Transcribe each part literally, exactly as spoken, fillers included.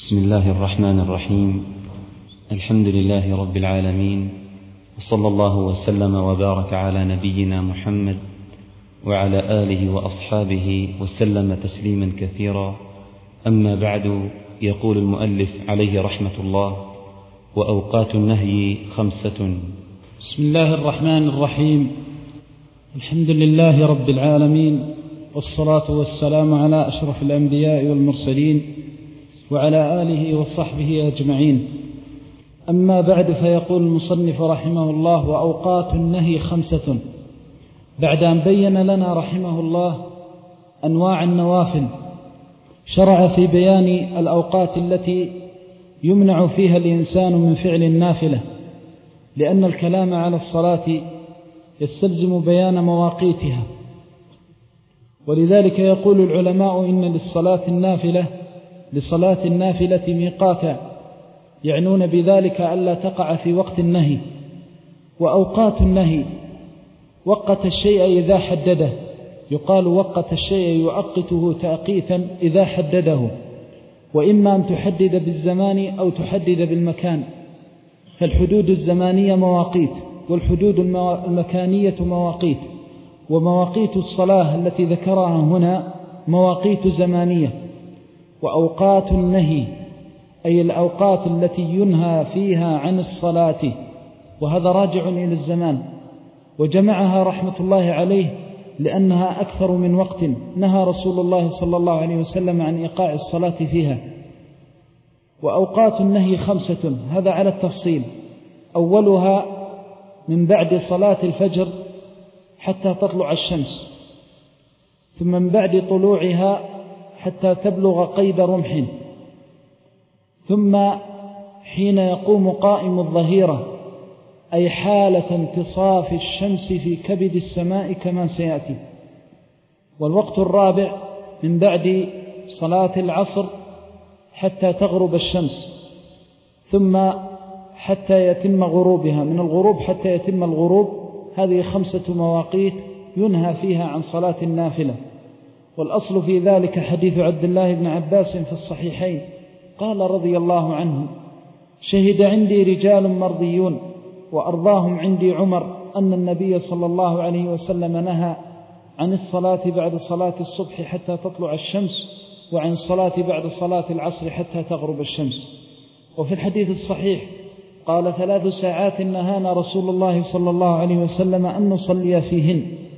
بسم الله الرحمن الرحيم. الحمد لله رب العالمين، وصلى الله وسلم وبارك على نبينا محمد وعلى آله وأصحابه وسلم تسليما كثيرا. أما بعد، يقول المؤلف عليه رحمة الله: وأوقات النهي خمسة. بسم الله الرحمن الرحيم. الحمد لله رب العالمين، والصلاة والسلام على أشرف الأنبياء والمرسلين وعلى آله وصحبه أجمعين. أما بعد، فيقول المصنف رحمه الله: وأوقات النهي خمسة. بعد أن بين لنا رحمه الله أنواع النوافل، شرع في بيان الأوقات التي يمنع فيها الإنسان من فعل النافلة، لأن الكلام على الصلاة يستلزم بيان مواقيتها. ولذلك يقول العلماء: إن للصلاة النافلة لصلاة النافلة ميقاتا، يعنون بذلك ألا تقع في وقت النهي. وأوقات النهي: وقت الشيء إذا حدده، يقال وقت الشيء يؤقته تأقيتا إذا حدده، وإما أن تحدد بالزمان أو تحدد بالمكان. فالحدود الزمانية مواقيت، والحدود المكانية مواقيت. ومواقيت الصلاة التي ذكرها هنا مواقيت زمانية. وأوقات النهي أي الأوقات التي ينهى فيها عن الصلاة، وهذا راجع إلى الزمان، وجمعها رحمة الله عليه لأنها أكثر من وقت نهى رسول الله صلى الله عليه وسلم عن إيقاع الصلاة فيها. وأوقات النهي خمسة، هذا على التفصيل. أولها من بعد صلاة الفجر حتى تطلع الشمس، ثم من بعد طلوعها حتى تبلغ قيد رمح، ثم حين يقوم قائم الظهيرة، أي حالة انتصاف الشمس في كبد السماء كما سيأتي. والوقت الرابع من بعد صلاة العصر حتى تغرب الشمس، ثم حتى يتم غروبها، من الغروب حتى يتم الغروب. هذه خمسة مواقيت ينهى فيها عن صلاة النافلة. والأصل في ذلك حديث عبد الله بن عباس في الصحيحين، قال رضي الله عنه: شهد عندي رجال مرضيون، وأرضاهم عندي عمر، أن النبي صلى الله عليه وسلم نهى عن الصلاة بعد صلاة الصبح حتى تطلع الشمس، وعن الصلاة بعد صلاة العصر حتى تغرب الشمس. وفي الحديث الصحيح قال: ثلاث ساعات نهانا رسول الله صلى الله عليه وسلم أن نصلي فيهن،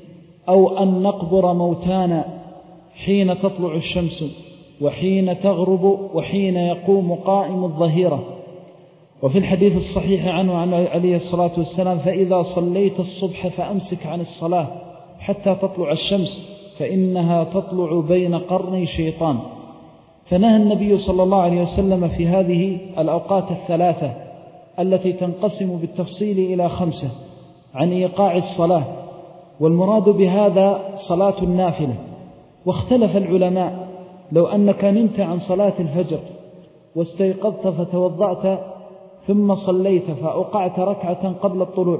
أو أن نقبر موتانا حين تطلع الشمس، وحين تغرب، وحين يقوم قائم الظهيرة. وفي الحديث الصحيح عنه عن عليه الصلاة والسلام: فإذا صليت الصبح فأمسك عن الصلاة حتى تطلع الشمس، فإنها تطلع بين قرني شيطان. فنهى النبي صلى الله عليه وسلم في هذه الأوقات الثلاثة التي تنقسم بالتفصيل إلى خمسة عن إيقاع الصلاة، والمراد بهذا صلاة النافلة. واختلف العلماء: لو أنك نمت عن صلاة الفجر واستيقظت فتوضأت ثم صليت فأوقعت ركعة قبل الطلوع،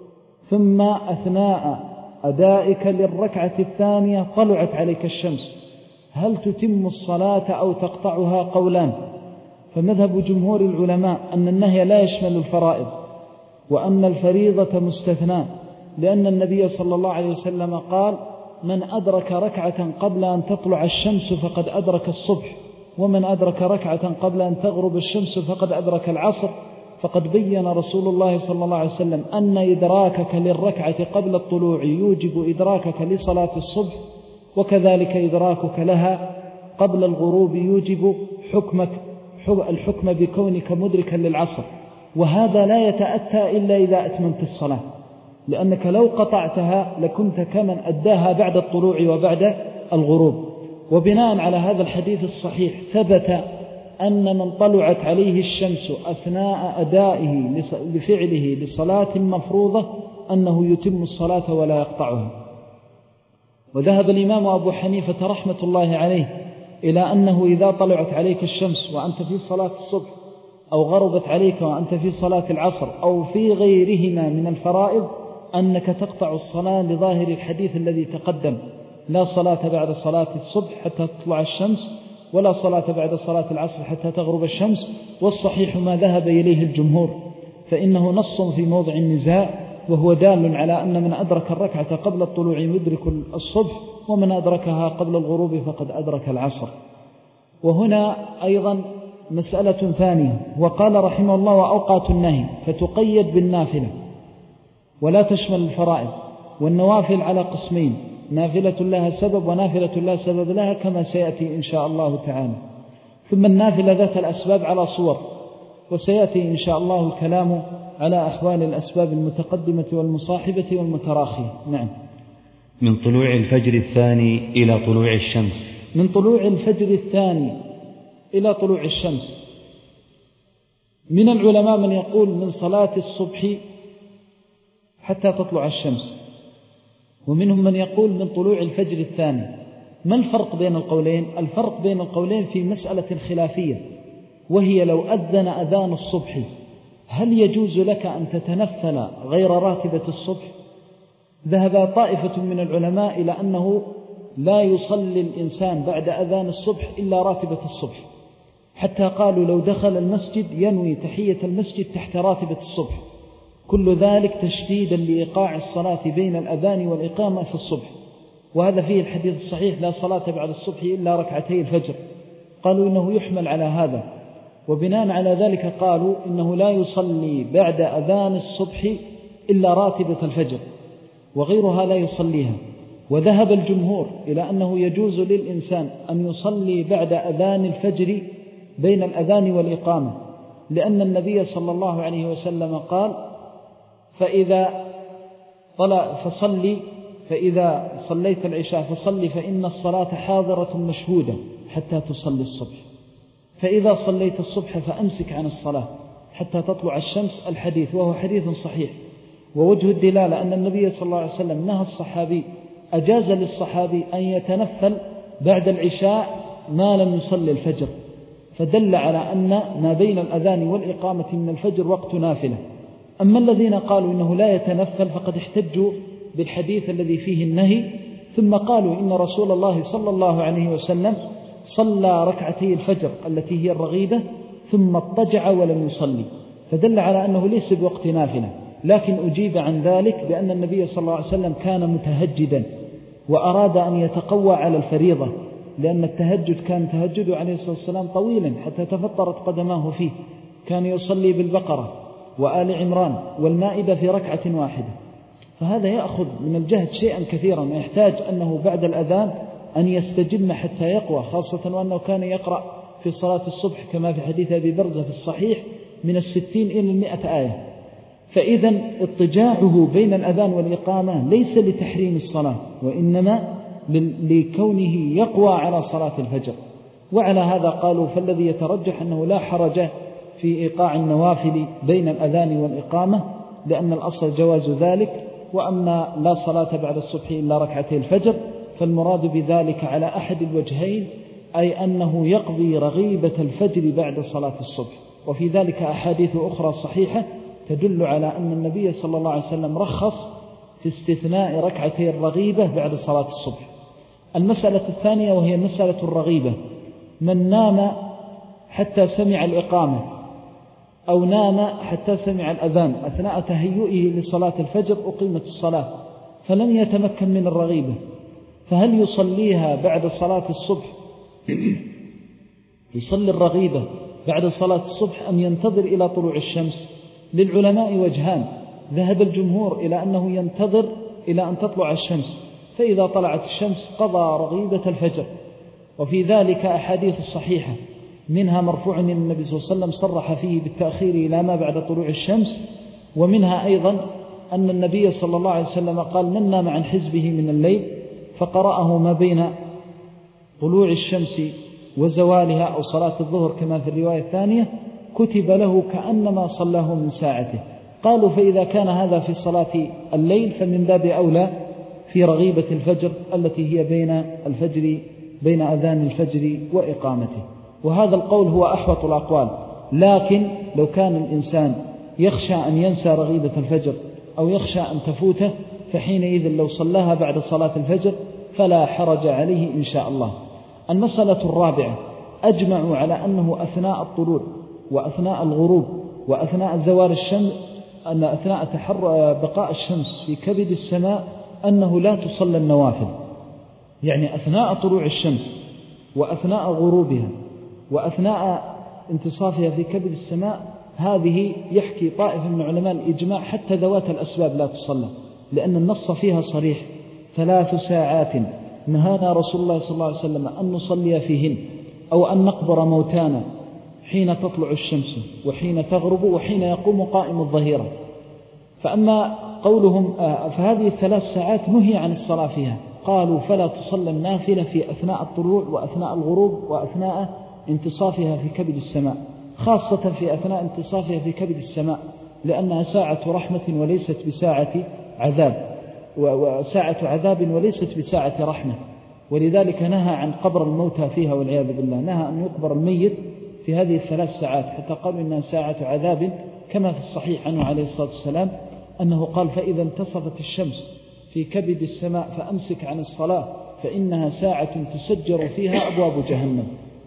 ثم أثناء أدائك للركعة الثانية طلعت عليك الشمس، هل تتم الصلاة أو تقطعها؟ قولان. فمذهب جمهور العلماء أن النهي لا يشمل الفرائض، وأن الفريضة مستثنى، لأن النبي صلى الله عليه وسلم قال: من أدرك ركعة قبل أن تطلع الشمس فقد أدرك الصبح، ومن أدرك ركعة قبل أن تغرب الشمس فقد أدرك العصر. فقد بين رسول الله صلى الله عليه وسلم أن إدراكك للركعة قبل الطلوع يوجب إدراكك لصلاة الصبح، وكذلك إدراكك لها قبل الغروب يوجب حكمك الحكم بكونك مدركا للعصر. وهذا لا يتأتى إلا إذا أتممت الصلاة، لأنك لو قطعتها لكنت كمن أداها بعد الطلوع وبعد الغروب. وبناء على هذا الحديث الصحيح ثبت أن من طلعت عليه الشمس أثناء أدائه لفعله لصلاة مفروضة أنه يتم الصلاة ولا يقطعها. وذهب الإمام أبو حنيفة رحمة الله عليه إلى أنه إذا طلعت عليك الشمس وأنت في صلاة الصبح، أو غربت عليك وأنت في صلاة العصر، أو في غيرهما من الفرائض، أنك تقطع الصلاة لظاهر الحديث الذي تقدم: لا صلاة بعد صلاة الصبح حتى تطلع الشمس، ولا صلاة بعد صلاة العصر حتى تغرب الشمس، والصحيح ما ذهب إليه الجمهور، فإنه نص في موضع النزاع، وهو دال على أن من أدرك الركعة قبل الطلوع يدرك الصبح، ومن أدركها قبل الغروب فقد أدرك العصر. وهنا أيضا مسألة ثانية، وقال رحمه الله وأوقات النهي، فتقيد بالنافلة ولا تشمل الفرائض. والنوافل على قسمين، نافلة لها سبب ونافلة لا سبب لها، كما سيأتي إن شاء الله تعالى. ثم النافلة ذات الأسباب على صور، وسيأتي إن شاء الله الكلام على أحوال الأسباب المتقدمة والمصاحبة والمتراخية. نعم. من طلوع الفجر الثاني إلى طلوع الشمس. من طلوع الفجر الثاني إلى طلوع الشمس، من العلماء من يقول من صلاة الصبح حتى تطلع الشمس، ومنهم من يقول من طلوع الفجر الثاني. ما الفرق بين القولين؟ الفرق بين القولين في مسألة خلافية، وهي لو أذن أذان الصبح هل يجوز لك أن تتنفل غير راتبة الصبح؟ ذهب طائفة من العلماء إلى أنه لا يصلي الإنسان بعد أذان الصبح إلا راتبة الصبح، حتى قالوا لو دخل المسجد ينوي تحية المسجد تحت راتبة الصبح، كل ذلك تشديدا لإيقاع الصلاة بين الأذان والإقامة في الصبح. وهذا فيه الحديث الصحيح لا صلاة بعد الصبح إلا ركعتي الفجر، قالوا إنه يحمل على هذا، وبناء على ذلك قالوا إنه لا يصلي بعد أذان الصبح إلا راتبة الفجر، وغيرها لا يصليها. وذهب الجمهور إلى أنه يجوز للإنسان أن يصلي بعد أذان الفجر بين الأذان والإقامة، لأن النبي صلى الله عليه وسلم قال فإذا طلع فصلي فإذا صليت العشاء فصلي فإن الصلاة حاضرة مشهودة حتى تصلي الصبح، فإذا صليت الصبح فأمسك عن الصلاة حتى تطلع الشمس، الحديث وهو حديث صحيح. ووجه الدلالة أن النبي صلى الله عليه وسلم نهى الصحابي، أجاز للصحابي أن يتنفل بعد العشاء ما لم يصلي الفجر، فدل على أن ما بين الأذان والإقامة من الفجر وقت نافلة. أما الذين قالوا إنه لا يتنفل فقد احتجوا بالحديث الذي فيه النهي، ثم قالوا إن رسول الله صلى الله عليه وسلم صلى ركعتي الفجر التي هي الرغيبة ثم اضطجع ولم يصلي، فدل على أنه ليس بوقت نافلة. لكن أجيب عن ذلك بأن النبي صلى الله عليه وسلم كان متهجدا وأراد أن يتقوى على الفريضة، لأن التهجد كان تهجد عليه الصلاة والسلام طويلا حتى تفطرت قدماه فيه، كان يصلي بالبقرة وآل عمران والمائدة في ركعة واحدة، فهذا يأخذ من الجهد شيئا كثيرا، ويحتاج أنه بعد الأذان أن يستجم حتى يقوى، خاصة وأنه كان يقرأ في صلاة الصبح كما في حديث أبي برزة في الصحيح من الستين إلى المئة آية. فإذا اضطجاعه بين الأذان والإقامة ليس لتحريم الصلاة، وإنما لكونه يقوى على صلاة الفجر. وعلى هذا قالوا فالذي يترجح أنه لا حرج في إيقاع النوافل بين الأذان والإقامة، لأن الأصل جواز ذلك. وأما لا صلاة بعد الصبح إلا ركعتي الفجر فالمراد بذلك على أحد الوجهين، أي أنه يقضي رغيبة الفجر بعد صلاة الصبح. وفي ذلك أحاديث أخرى صحيحة تدل على أن النبي صلى الله عليه وسلم رخص في استثناء ركعتي الرغيبة بعد صلاة الصبح. المسألة الثانية وهي مسألة الرغيبة، من نام حتى سمع الإقامة أو نام حتى سمع الأذان أثناء تهيئه لصلاة الفجر أقيمت الصلاة فلم يتمكن من الرغيبة، فهل يصليها بعد صلاة الصبح يصلي الرغيبة بعد صلاة الصبح أم ينتظر إلى طلوع الشمس؟ للعلماء وجهان، ذهب الجمهور إلى أنه ينتظر إلى أن تطلع الشمس، فإذا طلعت الشمس قضى رغيبة الفجر. وفي ذلك أحاديث الصحيحة منها مرفوع من النبي صلى الله عليه وسلم صرح فيه بالتأخير إلى ما بعد طلوع الشمس، ومنها أيضا أن النبي صلى الله عليه وسلم قال من نام عن حزبه من الليل فقرأه ما بين طلوع الشمس وزوالها أو صلاة الظهر كما في الرواية الثانية كتب له كأنما صلاه من ساعته. قالوا فإذا كان هذا في صلاة الليل فمن باب أولى في رغيبة الفجر التي هي بين الفجر بين أذان الفجر وإقامته. وهذا القول هو أحوط الأقوال، لكن لو كان الإنسان يخشى أن ينسى رغيبة الفجر أو يخشى أن تفوته فحينئذ لو صلاها بعد صلاة الفجر فلا حرج عليه إن شاء الله. المسألة الرابعة أجمعوا على أنه أثناء الطلوع وأثناء الغروب وأثناء زوال الشمس، أن أثناء تحر بقاء الشمس في كبد السماء أنه لا تصلى النوافل. يعني أثناء طلوع الشمس وأثناء غروبها وأثناء انتصافها في كبد السماء، هذه يحكي طائفة من علماء الإجماع حتى ذوات الأسباب لا تصلى، لأن النص فيها صريح: ثلاث ساعات نهانا رسول الله صلى الله عليه وسلم أن نصلي فيهن أو أن نقبر موتانا حين تطلع الشمس وحين تغرب وحين يقوم قائم الظهيرة. فأما قولهم فهذه الثلاث ساعات نهي عن الصلاة فيها، قالوا فلا تصلى النافلة في أثناء الطلوع وأثناء الغروب وأثناء انتصافها في كبد السماء، خاصة في أثناء انتصافها في كبد السماء، لأنها ساعة رحمة وليست بساعة عذاب، وساعة عذاب وليست بساعة رحمة. ولذلك نهى عن قبر الموتى فيها والعياذ بالله، نهى أن يقبر الميت في هذه الثلاث ساعات، حتى قالوا إنها ساعة عذاب، كما في الصحيح عنه عليه الصلاة والسلام أنه قال: فإذا انتصفت الشمس في كبد السماء فأمسك عن الصلاة فإنها ساعة تسجر فيها أبواب جهنم.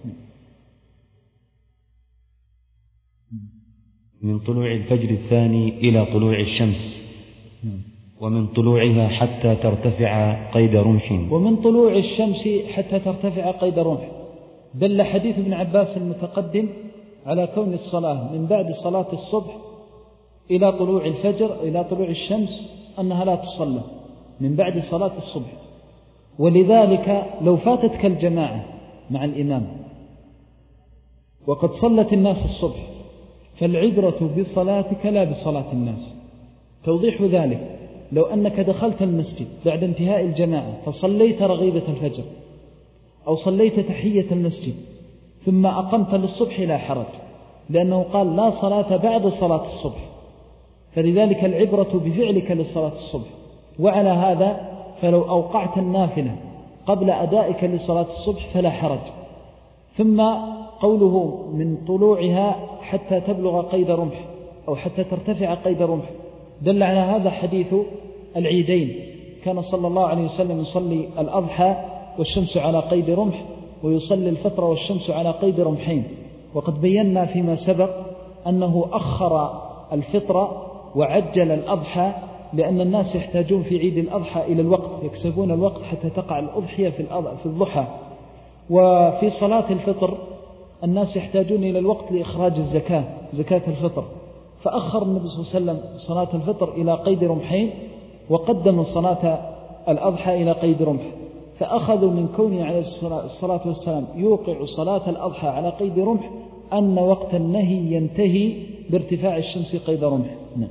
من طلوع الفجر الثاني إلى طلوع الشمس، ومن طلوعها حتى ترتفع قيد رمح. ومن طلوع الشمس حتى ترتفع قيد رمح دل حديث ابن عباس المتقدم على كون الصلاة من بعد صلاة الصبح إلى طلوع الفجر إلى طلوع الشمس أنها لا تصلى من بعد صلاة الصبح. ولذلك لو فاتتك الجماعة مع الإمام وقد صلت الناس الصبح فالعبرة بصلاتك لا بصلاة الناس. توضيح ذلك: لو أنك دخلت المسجد بعد انتهاء الجماعة فصليت رغيبة الفجر أو صليت تحية المسجد ثم أقمت للصبح لا حرج، لأنه قال: لا صلاة بعد صلاة الصبح، فلذلك العبرة بفعلك لصلاة الصبح. وعلى هذا فلو أوقعت النافلة قبل أدائك لصلاة الصبح فلا حرج. ثم قوله من طلوعها حتى تبلغ قيد رمح أو حتى ترتفع قيد رمح دل على هذا حديث العيدين، كان صلى الله عليه وسلم يصلي الأضحى والشمس على قيد رمح، ويصلي الفطر والشمس على قيد رمحين. وقد بينا فيما سبق أنه أخر الفطر وعجل الأضحى، لأن الناس يحتاجون في عيد الأضحى إلى الوقت، يكسبون الوقت حتى تقع الأضحية في الضحى. وفي صلاة الفطر الناس يحتاجون إلى الوقت لإخراج الزكاة، زكاة الفطر، فأخر النبي صلى الله عليه وسلم صلاة الفطر إلى قيد رمحين وقدم صلاة الأضحى إلى قيد رمح. فأخذوا من كونه عليه الصلاة والسلام يوقع صلاة الأضحى على قيد رمح أن وقت النهي ينتهي بارتفاع الشمس قيد رمح. نعم.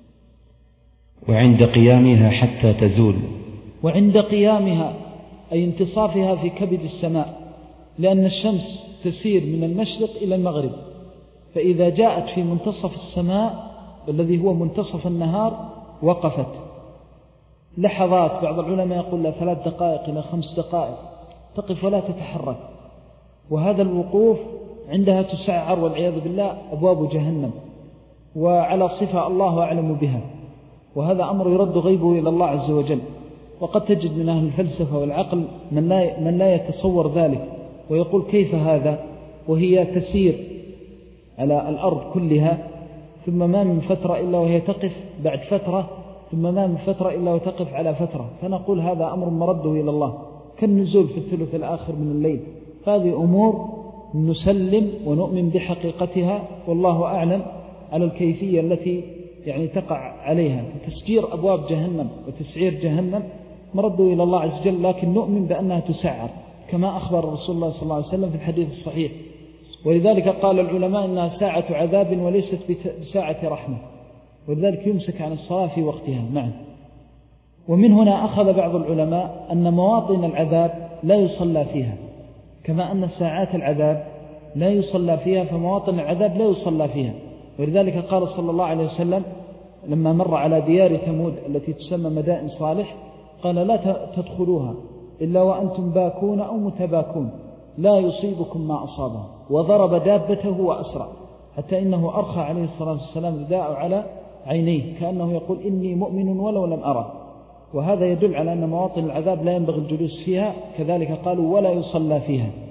وعند قيامها حتى تزول. وعند قيامها أي انتصافها في كبد السماء، لأن الشمس تسير من المشرق إلى المغرب، فإذا جاءت في منتصف السماء الذي هو منتصف النهار وقفت لحظات، بعض العلماء يقول لها ثلاث دقائق إلى خمس دقائق، تقف ولا تتحرك. وهذا الوقوف عندها تسعر والعياذ بالله أبواب جهنم، وعلى صفة الله أعلم بها، وهذا أمر يرد غيبه إلى الله عز وجل. وقد تجد من أهل الفلسفة والعقل من لا, من لا يتصور ذلك ويقول: كيف هذا وهي تسير على الأرض كلها، ثم ما من فترة إلا وهي تقف بعد فترة، ثم ما من فترة إلا وتقف على فترة. فنقول هذا أمر مرده إلى الله، كالنزول في الثلث الآخر من الليل. هذه أمور نسلم ونؤمن بحقيقتها، والله أعلم على الكيفية التي يعني تقع عليها. تسجير أبواب جهنم وتسعير جهنم مرده إلى الله عز وجل، لكن نؤمن بأنها تسعر كما أخبر رسول الله صلى الله عليه وسلم في الحديث الصحيح. ولذلك قال العلماء إنها ساعة عذاب وليست بساعة رحمة، ولذلك يمسك عن الصلاة في وقتها. نعم. ومن هنا أخذ بعض العلماء أن مواطن العذاب لا يصلى فيها، كما أن ساعات العذاب لا يصلى فيها، فمواطن العذاب لا يصلى فيها. ولذلك قال صلى الله عليه وسلم لما مر على ديار ثمود التي تسمى مدائن صالح قال: لا تدخلوها إلا وأنتم باكون أو متباكون، لا يصيبكم ما أصابهم. وضرب دابته وأسرع، حتى إنه أرخى عليه الصلاة والسلام رداءه على عينيه كأنه يقول: إني مؤمن ولو لم أرى. وهذا يدل على أن مواطن العذاب لا ينبغي الجلوس فيها. كذلك قالوا: ولا يصلى فيها،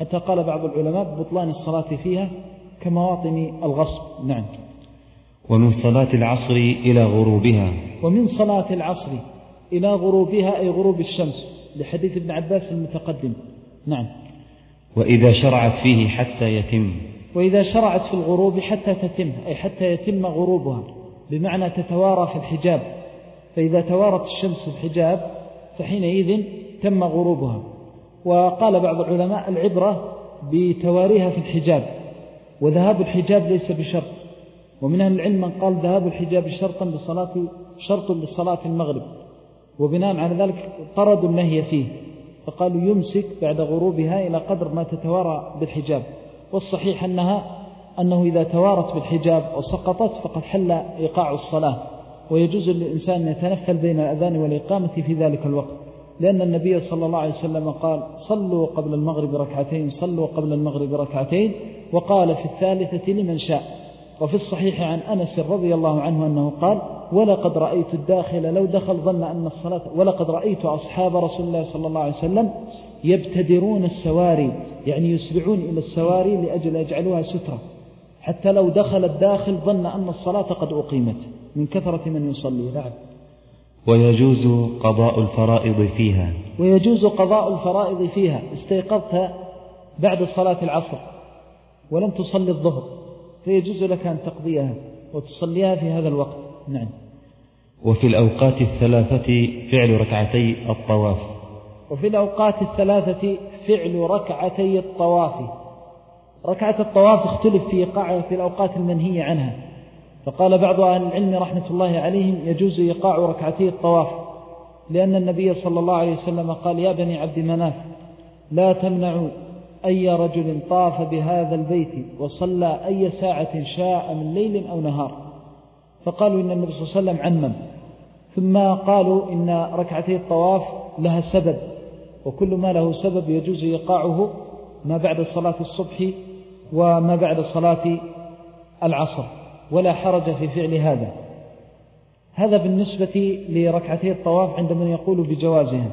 حتى قال بعض العلماء ببطلان الصلاة فيها كمواطن الغصب. نعم. ومن صلاة العصر إلى غروبها ومن صلاة العصر إلى غروبها أي غروب الشمس لحديث ابن عباس المتقدم. نعم. وإذا شرعت فيه حتى يتم وإذا شرعت في الغروب حتى تتم أي حتى يتم غروبها، بمعنى تتوارى في الحجاب، فإذا توارت الشمس في الحجاب فحينئذ تم غروبها. وقال بعض العلماء العبرة بتواريها في الحجاب، وذهاب الحجاب ليس بشرط، ومن أهل العلم من قال ذهاب الحجاب شرطا لصلاة شرط لصلاة المغرب، وبناء على ذلك طردوا النهي فيه، فقالوا يمسك بعد غروبها إلى قدر ما تتوارى بالحجاب. والصحيح أنها أنه إذا توارت بالحجاب وسقطت فقد حل إيقاع الصلاة، ويجوز للإنسان أن يتنفل بين الأذان والإقامة في ذلك الوقت، لأن النبي صلى الله عليه وسلم قال صلوا قبل المغرب ركعتين صلوا قبل المغرب ركعتين، وقال في الثالثة لمن شاء. وفي الصحيح عن أنس رضي الله عنه أنه قال ولقد رأيت الداخل لو دخل ظن أن الصلاة ولقد رأيت أصحاب رسول الله صلى الله عليه وسلم يبتدرون السواري، يعني يسرعون إلى السواري لأجل يجعلوها سترة، حتى لو دخل الداخل ظن أن الصلاة قد أقيمت من كثرة من يصلي. نعم. ويجوز قضاء الفرائض فيها ويجوز قضاء الفرائض فيها استيقظت بعد صلاة العصر ولم تصلي الظهر، فيجوز لك أن تقضيها وتصليها في هذا الوقت. نعم. وفي الأوقات الثلاثة فعل ركعتي الطواف وفي الأوقات الثلاثة فعل ركعتي الطواف. ركعة الطواف اختلف في إيقاعها في الأوقات المنهية عنها، فقال بعض أهل العلم رحمة الله عليهم يجوز إيقاع ركعتي الطواف، لأن النبي صلى الله عليه وسلم قال يا بني عبد مناف لا تمنعوا أي رجل طاف بهذا البيت وصلى أي ساعة شاء من ليل أو نهار، فقالوا إن النبي صلى الله عليه وسلم عمم، ثم قالوا إن ركعتي الطواف لها سبب، وكل ما له سبب يجوز إيقاعه ما بعد صلاة الصبح وما بعد صلاة العصر، ولا حرج في فعل هذا. هذا بالنسبة لركعتي الطواف عند من يقول بجوازها،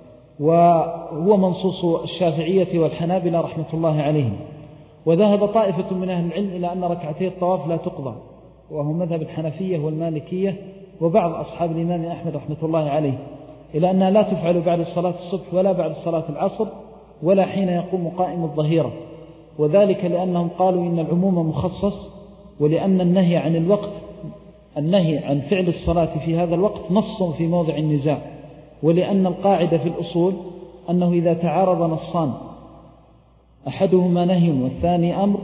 وهو منصوص الشافعية والحنابلة رحمة الله عليهم. وذهب طائفة من أهل العلم إلى أن ركعتي الطواف لا تقضى، وهو مذهب الحنفية والمالكية وبعض أصحاب الإمام أحمد رحمة الله عليه، إلى أنها لا تفعل بعد صلاة الصبح ولا بعد صلاة العصر ولا حين يقوم قائم الظهيرة، وذلك لأنهم قالوا إن العموم مخصص، ولأن النهي عن الوقت النهي عن فعل الصلاة في هذا الوقت نص في موضع النزاع، ولأن القاعدة في الأصول أنه إذا تعارض نصان أحدهما نهي والثاني أمر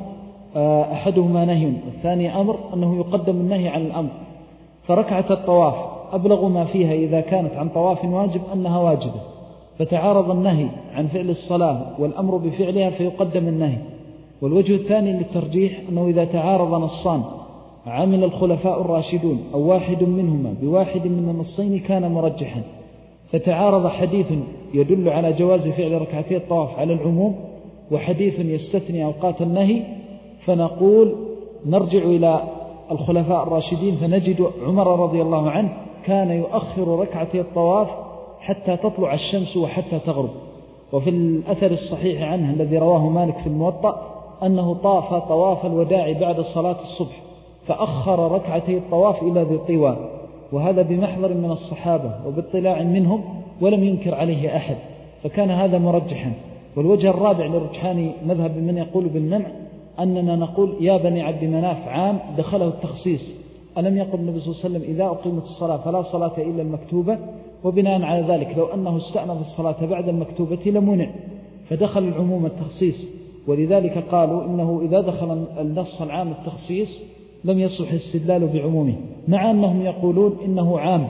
أحدهما نهي والثاني أمر أنه يقدم النهي عن الأمر. فركعة الطواف أبلغ ما فيها إذا كانت عن طواف واجب أنها واجبة، فتعارض النهي عن فعل الصلاة والأمر بفعلها فيقدم النهي. والوجه الثاني للترجيح أنه إذا تعارض نصان عمل الخلفاء الراشدون أو واحد منهما بواحد من النصين كان مرجحا، فتعارض حديث يدل على جواز فعل ركعتي الطواف على العموم وحديث يستثني أوقات النهي، فنقول نرجع إلى الخلفاء الراشدين فنجد عمر رضي الله عنه كان يؤخر ركعتي الطواف حتى تطلع الشمس وحتى تغرب. وفي الأثر الصحيح عنه الذي رواه مالك في الموطأ أنه طاف طواف الوداع بعد صلاة الصبح فأخر ركعتي الطواف إلى ذي طوى، وهذا بمحضر من الصحابة وباطلاع منهم ولم ينكر عليه أحد، فكان هذا مرجحا. والوجه الرابع لرجحان مذهب من يقول بالمنع أننا نقول يا بني عبد مناف عام دخله التخصيص، ألم يقل النبي صلى الله عليه وسلم إذا أقيمت الصلاة فلا صلاة إلا المكتوبة، وبناء على ذلك لو أنه استأنف الصلاة بعد المكتوبة لمنع، فدخل العموم التخصيص. ولذلك قالوا إنه إذا دخل النص العام التخصيص لم يصح الاستدلال بعمومه، مع أنهم يقولون إنه عام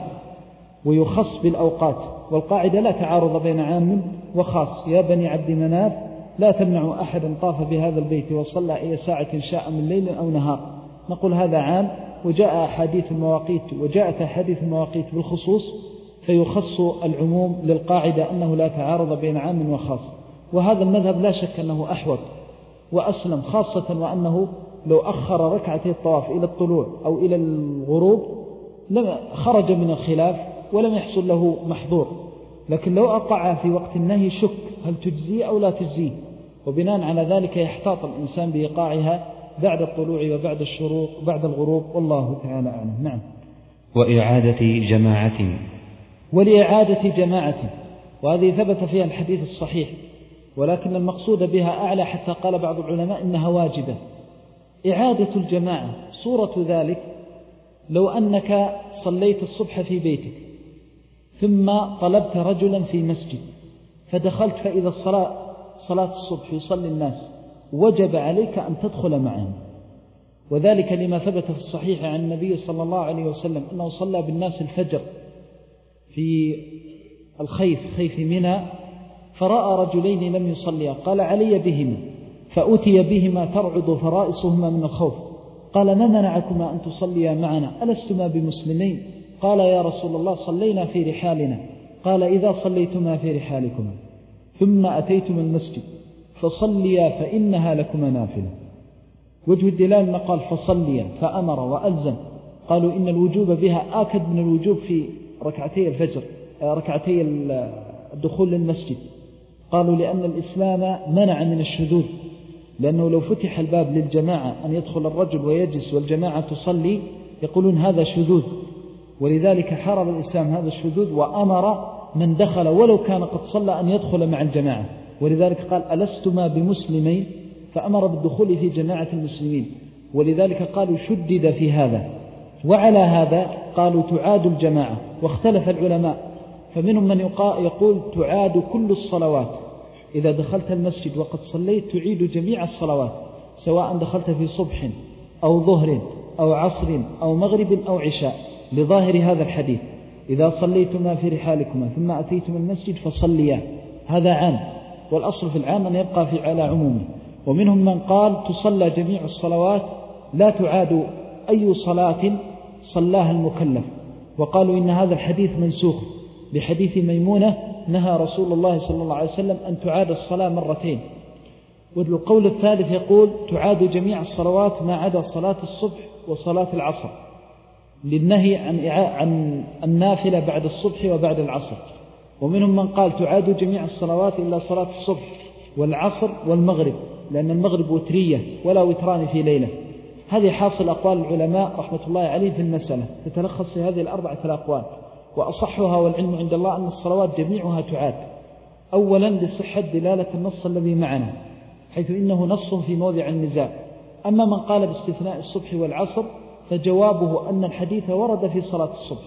ويخص بالأوقات، والقاعدة لا تعارض بين عام وخاص. يا بني عبد مناف لا تمنعوا أحد طاف بهذا البيت وصلى أي ساعة شاء من ليل أو نهار، نقول هذا عام، وجاء أحاديث المواقيت وجاءت أحاديث المواقيت بالخصوص، فيخص العموم للقاعدة أنه لا تعارض بين عام وخاص. وهذا المذهب لا شك أنه أحوط وأسلم، خاصة وأنه لو أخر ركعتي الطواف إلى الطلوع أو إلى الغروب لم خرج من الخلاف ولم يحصل له محظور، لكن لو أقع في وقت النهي شك هل تجزي أو لا تجزي، وبناء على ذلك يحتاط الإنسان بإيقاعها بعد الطلوع وبعد الشروق وبعد الغروب، والله تعالى أعلم. نعم. وإعادة جماعة ولإعادة جماعة، وهذه ثبت فيها الحديث الصحيح، ولكن المقصود بها أعلى، حتى قال بعض العلماء إنها واجبة. إعادة الجماعة صورة ذلك لو أنك صليت الصبح في بيتك ثم طلبت رجلا في مسجد فدخلت فإذا الصلاة صلاة الصبح يصلي الناس، وجب عليك أن تدخل معهم، وذلك لما ثبت في الصحيح عن النبي صلى الله عليه وسلم أنه صلى بالناس الفجر في الخيف خيف منى، فرأى رجلين لم يصليا، قال علي بهما، فأتي بهما ترعد فرائصهما من الخوف، قال ما منعكما أن تصليا معنا ألستما بمسلمين؟ قال يا رسول الله صلينا في رحالنا. قال إذا صليتما في رحالكما ثم أتيتما المسجد فصليا فإنها لكما نافلة. وجه الدلالة قال فصليا فأمر وألزم، قالوا إن الوجوب بها آكد من الوجوب في ركعتي الفجر، ركعتي الدخول للمسجد. قالوا لأن الإسلام منع من الشذوذ، لأنه لو فتح الباب للجماعة أن يدخل الرجل ويجلس والجماعة تصلي يقولون هذا شذوذ، ولذلك حارب الإسلام هذا الشذوذ وأمر من دخل ولو كان قد صلى أن يدخل مع الجماعة، ولذلك قال ألستما بمسلمين، فأمر بالدخول في جماعة المسلمين، ولذلك قالوا شدد في هذا. وعلى هذا قالوا تعاد الجماعة، واختلف العلماء، فمنهم من يقول تعاد كل الصلوات، إذا دخلت المسجد وقد صليت تعيد جميع الصلوات، سواء دخلت في صبح أو ظهر أو عصر أو مغرب أو عشاء، لظاهر هذا الحديث إذا صليتما في رحالكما ثم أتيتم المسجد فصليا، هذا عام، والأصل في العام أن يبقى في على عمومه. ومنهم من قال تصلى جميع الصلوات لا تعاد أي صلاة صلاها المكلف، وقالوا إن هذا الحديث منسوخ بحديث ميمونة نهى رسول الله صلى الله عليه وسلم أن تعاد الصلاة مرتين. والقول الثالث يقول تعاد جميع الصلوات ما عدا صلاة الصبح وصلاة العصر، للنهي عن عن النافلة بعد الصبح وبعد العصر. ومنهم من قال تعاد جميع الصلوات إلا صلاة الصبح والعصر والمغرب، لأن المغرب وترية ولا وتران في ليلة. هذه حاصل أقوال العلماء رحمة الله عليه في المسألة، تتلخص في هذه الأربعة الأقوال، وأصحها والعلم عند الله أن الصلوات جميعها تعاد، أولا لصحة دلالة النص الذي معنا، حيث إنه نص في موضع النزاع. أما من قال باستثناء الصبح والعصر فجوابه أن الحديث ورد في صلاة الصبح،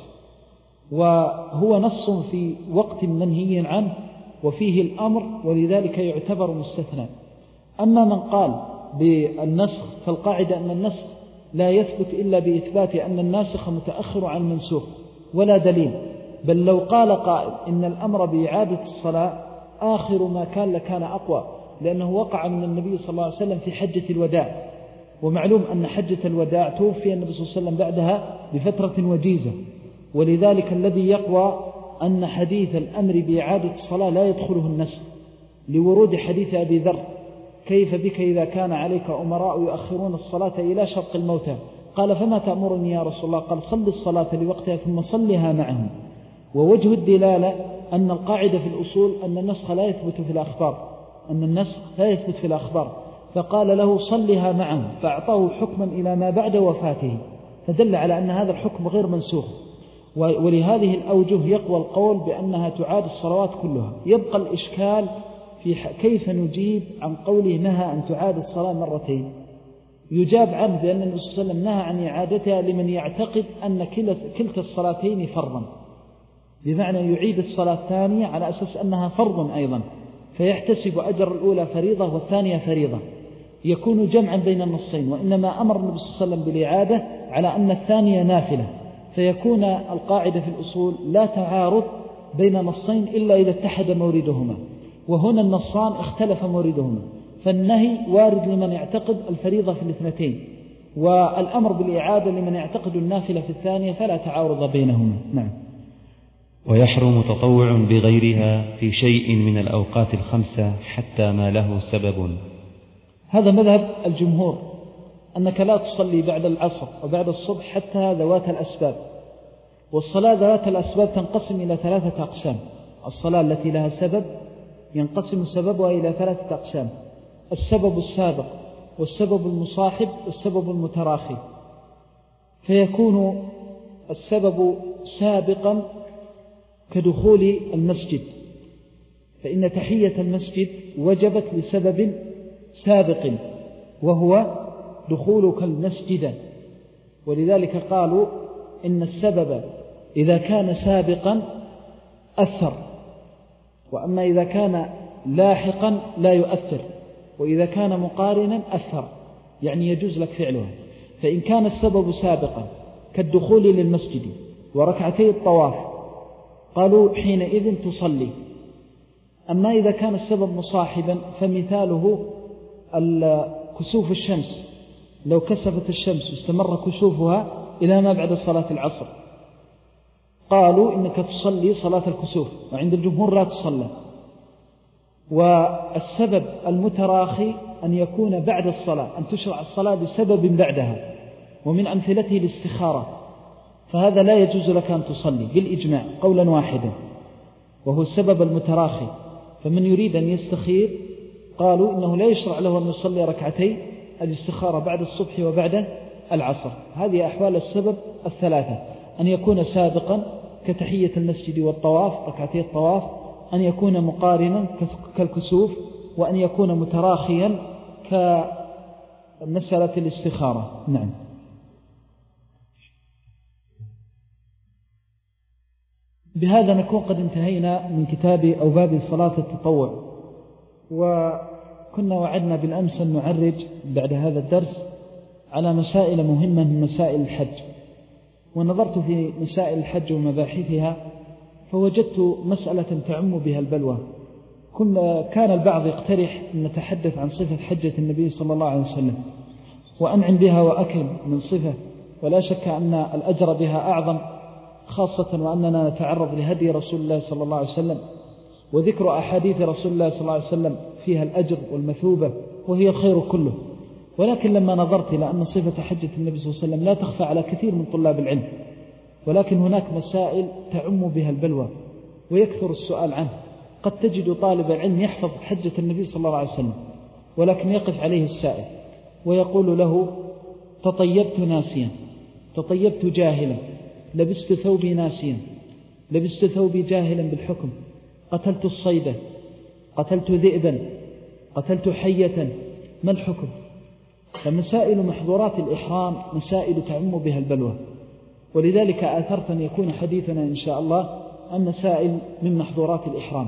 وهو نص في وقت منهي عنه وفيه الأمر، ولذلك يعتبر مستثنى. أما من قال بالنسخ فالقاعدة أن النسخ لا يثبت إلا بإثبات أن الناسخ متأخر عن المنسوخ، ولا دليل. بل لو قال قائل إن الأمر بإعادة الصلاة آخر ما كان لكان أقوى، لأنه وقع من النبي صلى الله عليه وسلم في حجة الوداع، ومعلوم أن حجة الوداع توفي النبي صلى الله عليه وسلم بعدها بفترة وجيزة، ولذلك الذي يقوى أن حديث الأمر بإعادة الصلاة لا يدخله النسخ، لورود حديث أبي ذر كيف بك إذا كان عليك أمراء يؤخرون الصلاة إلى شرق الموتى، قال فما تأمرني يا رسول الله؟ قال صل الصلاة لوقتها ثم صلها معهم. ووجه الدلالة أن القاعدة في الأصول أن النسخ لا يثبت في الأخبار، أن النسخ لا يثبت في الأخبار، فقال له صلها معهم، فأعطاه حكما إلى ما بعد وفاته، فدل على أن هذا الحكم غير منسوخ. ولهذه الأوجه يقوى القول بأنها تعاد الصلوات كلها. يبقى الإشكال في كيف نجيب عن قوله نهى أن تعاد الصلاة مرتين. يجاب عنه بأن النبي صلى الله عليه وسلم نهى عن إعادتها لمن يعتقد أن كلتا الصلاتين فرضا، بمعنى يعيد الصلاة الثانية على أساس أنها فرض أيضا، فيحتسب أجر الأولى فريضة والثانية فريضة، يكون جمعا بين النصين. وإنما أمر النبي صلى الله عليه وسلم بالإعادة على أن الثانية نافلة، فيكون القاعدة في الأصول لا تعارض بين نصين إلا إذا اتحد موردهما، وهنا النصان اختلف موردهما، فالنهي وارد لمن يعتقد الفريضة في الاثنتين، والأمر بالإعادة لمن يعتقد النافلة في الثانية، فلا تعارض بينهما. نعم. ويحرم تطوع بغيرها في شيء من الأوقات الخمسة حتى ما له سبب. هذا مذهب الجمهور، أنك لا تصلي بعد العصر وبعد الصبح حتى ذوات الأسباب. والصلاة ذوات الأسباب تنقسم إلى ثلاثة أقسام. الصلاة التي لها سبب ينقسم سببها إلى ثلاثة أقسام: السبب السابق والسبب المصاحب والسبب المتراخي، فيكون السبب سابقا كدخول المسجد، فإن تحية المسجد وجبت لسبب سابق وهو دخولك المسجد، ولذلك قالوا إن السبب إذا كان سابقا أثر، وأما إذا كان لاحقا لا يؤثر، وإذا كان مقارنا أثر، يعني يجوز لك فعلها. فإن كان السبب سابقا كالدخول للمسجد وركعتي الطواف قالوا حينئذ تصلي. أما إذا كان السبب مصاحبا فمثاله كسوف الشمس، لو كسفت الشمس واستمر كسوفها إلى ما بعد صلاة العصر قالوا إنك تصلي صلاة الكسوف، وعند الجمهور لا تصلى. والسبب المتراخي أن يكون بعد الصلاة، أن تشرع الصلاة بسبب بعدها، ومن أمثلته الاستخارة، فهذا لا يجوز لك أن تصلي بالإجماع قولا واحدا، وهو السبب المتراخي. فمن يريد أن يستخير قالوا إنه لا يشرع له أن يصلي ركعتي الاستخارة بعد الصبح وبعد العصر. هذه أحوال السبب الثلاثة: أن يكون سابقا كتحية المسجد والطواف ركعتي الطواف، أن يكون مقارنا كالكسوف، وأن يكون متراخيا كمسألة الاستخارة. نعم. بهذا نكون قد انتهينا من كتاب أو باب صلاة التطوع، وكنا وعدنا بالأمس أن نعرج بعد هذا الدرس على مسائل مهمة من مسائل الحج. ونظرت في مسائل الحج ومباحثها فوجدت مسألة تعم بها البلوى. كان البعض يقترح أن نتحدث عن صفة حجة النبي صلى الله عليه وسلم وأنعم بها وأكرم من صفة، ولا شك أن الأجر بها أعظم، خاصة وأننا نتعرض لهدي رسول الله صلى الله عليه وسلم، وذكر أحاديث رسول الله صلى الله عليه وسلم فيها الأجر والمثوبة وهي الخير كله. ولكن لما نظرت إلى أن صفة حجة النبي صلى الله عليه وسلم لا تخفى على كثير من طلاب العلم، ولكن هناك مسائل تعم بها البلوى ويكثر السؤال عنه. قد تجد طالب العلم يحفظ حجة النبي صلى الله عليه وسلم، ولكن يقف عليه السائل ويقول له: تطيبت ناسيا، تطيبت جاهلا، لبست ثوبي ناسيا، لبست ثوبي جاهلا بالحكم، قتلت الصيدة، قتلت ذئبا، قتلت حية، ما الحكم؟ فمسائل محظورات الإحرام مسائل تعم بها البلوى، ولذلك آثرت أن يكون حديثنا إن شاء الله عن مسائل من محظورات الإحرام،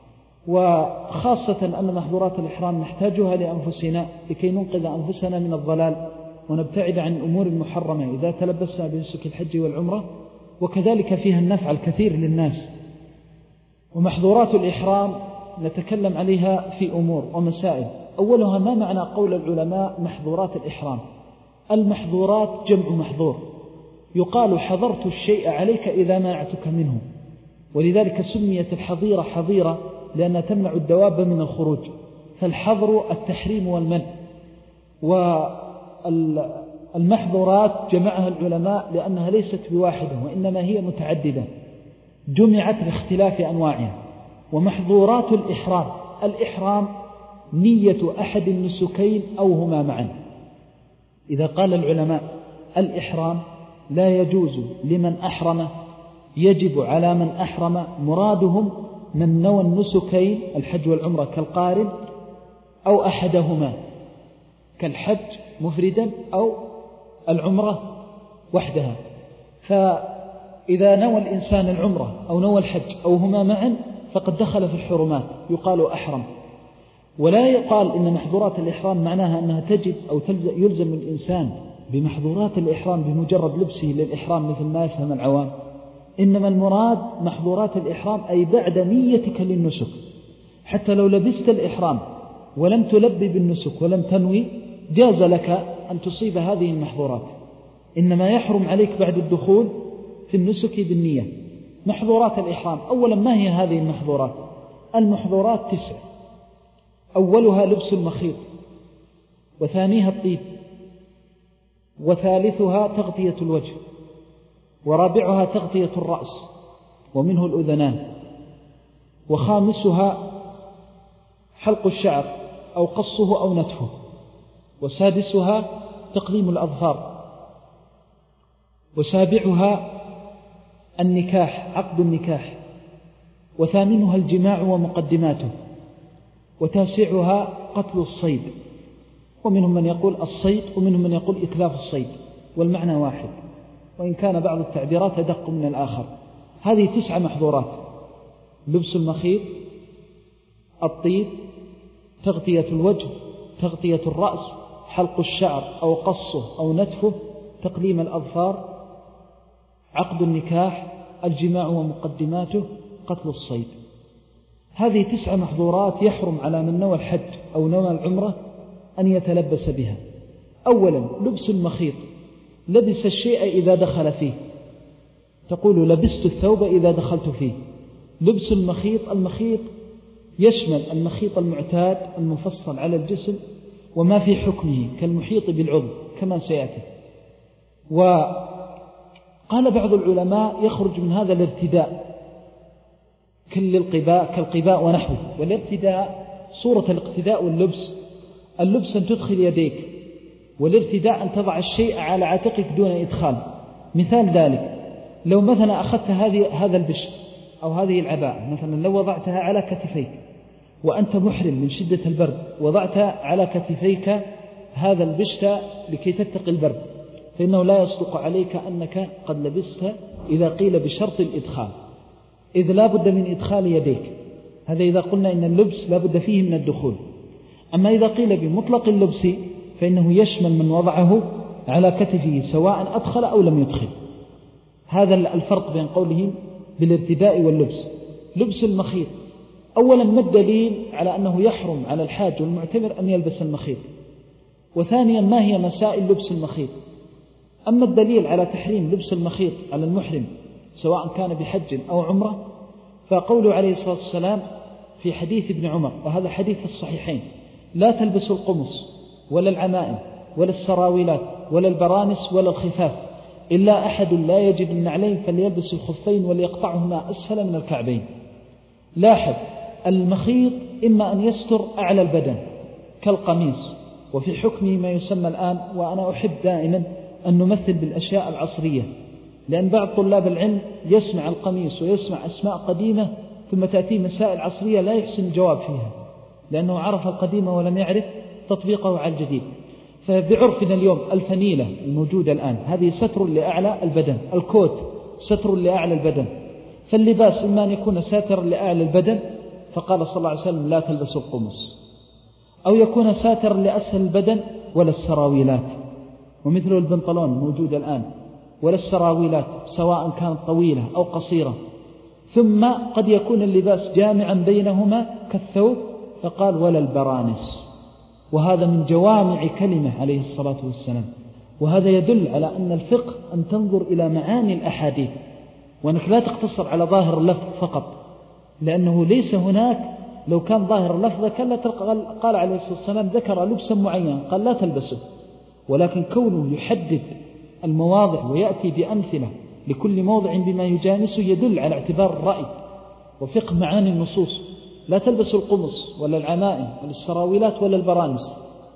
وخاصة أن محظورات الإحرام نحتاجها لأنفسنا لكي ننقذ أنفسنا من الضلال ونبتعد عن الأمور المحرمة إذا تلبسنا بنسك الحج والعمرة، وكذلك فيها النفع الكثير للناس. ومحظورات الإحرام نتكلم عليها في أمور ومسائل. أولها ما معنى قول العلماء محظورات الإحرام؟ المحظورات جمع محظور، يقال حظرت الشيء عليك إذا منعتك منه، ولذلك سميت الحظيرة حظيرة لأنها تمنع الدواب من الخروج. فالحظر التحريم والمنع. والمحظورات جمعها العلماء لأنها ليست بواحدة وإنما هي متعددة، جمعت باختلاف أنواعها. ومحظورات الإحرام، الإحرام نية أحد النسكين أو هما معا. إذا قال العلماء الإحرام لا يجوز لمن أحرم، يجب على من أحرم، مرادهم من نوى النسكين الحج والعمرة كالقارن أو أحدهما كالحج مفردا أو العمرة وحدها. فإذا نوى الإنسان العمرة أو نوى الحج أو هما معا فقد دخل في الحرمات، يقال أحرم. ولا يقال إن محظورات الإحرام معناها أنها تجب أو يلزم الإنسان بمحظورات الإحرام بمجرد لبسه للإحرام مثل ما يفهم العوام. إنما المراد محظورات الإحرام أي بعد نيتك للنسك. حتى لو لبست الإحرام ولم تلبي بالنسك ولم تنوي جاز لك أن تصيب هذه المحظورات، إنما يحرم عليك بعد الدخول في النسك بالنية. محظورات الإحرام أولا ما هي هذه المحظورات؟ المحظورات تسع: أولها لبس المخيط، وثانيها الطيب، وثالثها تغطية الوجه، ورابعها تغطية الرأس ومنه الأذنان، وخامسها حلق الشعر أو قصه أو نتفه. وسادسها تقليم الأظفار. وسابعها النكاح، عقد النكاح. وثامنها الجماع ومقدماته. وتاسعها قتل الصيد، ومنهم من يقول الصيد ومنهم من يقول إتلاف الصيد، والمعنى واحد، وإن كان بعض التعبيرات أدق من الآخر. هذه تسع محظورات: لبس المخيط، الطيب، تغطية الوجه، تغطية الرأس، حلق الشعر أو قصه أو نتفه، تقليم الأظفار، عقد النكاح، الجماع ومقدماته، قتل الصيد. هذه تسع محظورات يحرم على من نوى الحج أو نوى العمرة أن يتلبس بها. أولا لبس المخيط، لبس الشيء إذا دخل فيه، تقول لبست الثوب إذا دخلت فيه. لبس المخيط، المخيط يشمل المخيط المعتاد المفصل على الجسم وما في حكمه كالمحيط بالعضو كما سيأتي. وقال بعض العلماء يخرج من هذا الارتداء كالقباء كالقباء ونحوه. والارتداء صورة الاقتداء واللبس، اللبس أن تدخل يديك، والارتداء أن تضع الشيء على عاتقك دون إدخال. مثال ذلك لو مثلا أخذت هذه هذا البشت أو هذه العباءة مثلا، لو وضعتها على كتفيك وأنت محرم من شدة البرد، وضعت على كتفيك هذا البشت لكي تتقي البرد، فإنه لا يصدق عليك أنك قد لبست إذا قيل بشرط الإدخال، إذ لا بد من إدخال يديك. هذا إذا قلنا إن اللبس لا بد فيه من الدخول. أما إذا قيل بمطلق اللبس فإنه يشمل من وضعه على كتفه سواء أدخل أو لم يدخل. هذا الفرق بين قولهم بالارتداء واللبس. لبس المخيط، أولا ما الدليل على أنه يحرم على الحاج والمعتمر أن يلبس المخيط؟ وثانيا ما هي مسائل لبس المخيط؟ أما الدليل على تحريم لبس المخيط على المحرم سواء كان بحج أو عمرة، فقوله عليه الصلاة والسلام في حديث ابن عمر، وهذا حديث الصحيحين: لا تلبسوا القمص ولا العمائم ولا السراويلات ولا البرانس ولا الخفاف إلا أحد لا يجد النعلين فليلبس الخفين وليقطعهما أسفل من الكعبين. لاحظ المخيط إما أن يستر أعلى البدن كالقميص، وفي حكمه ما يسمى الآن، وأنا أحب دائما أن نمثل بالأشياء العصرية، لأن بعض طلاب العلم يسمع القميص ويسمع أسماء قديمة ثم تأتي مسائل عصرية لا يحسن الجواب فيها لأنه عرف القديم ولم يعرف تطبيقه على الجديد. فبعرفنا اليوم الفنيلة الموجودة الآن هذه ستر لأعلى البدن، الكوت ستر لأعلى البدن، فاللباس إما أن يكون ساترا لأعلى البدن فقال صلى الله عليه وسلم لا تلبسوا القمص، أو يكون ساترا لأسفل البدن ولا السراويلات، ومثل البنطلون موجود الآن، ولا السراويلات سواء كانت طويلة أو قصيرة. ثم قد يكون اللباس جامعا بينهما كالثوب فقال ولا البرانس، وهذا من جوامع كلمة عليه الصلاة والسلام. وهذا يدل على أن الفقه أن تنظر إلى معاني الأحاديث، وأنك لا تقتصر على ظاهر اللفظ فقط، لأنه ليس هناك، لو كان ظاهر اللفظ كان قال عليه الصلاة والسلام ذكر لبسا معين قال لا تلبسه، ولكن كونه يحدد المواضع ويأتي بأمثلة لكل موضع بما يجانسه يدل على اعتبار الرأي وفقه معاني النصوص. لا تلبسوا القمص ولا العمائم ولا السراويلات ولا البرانس.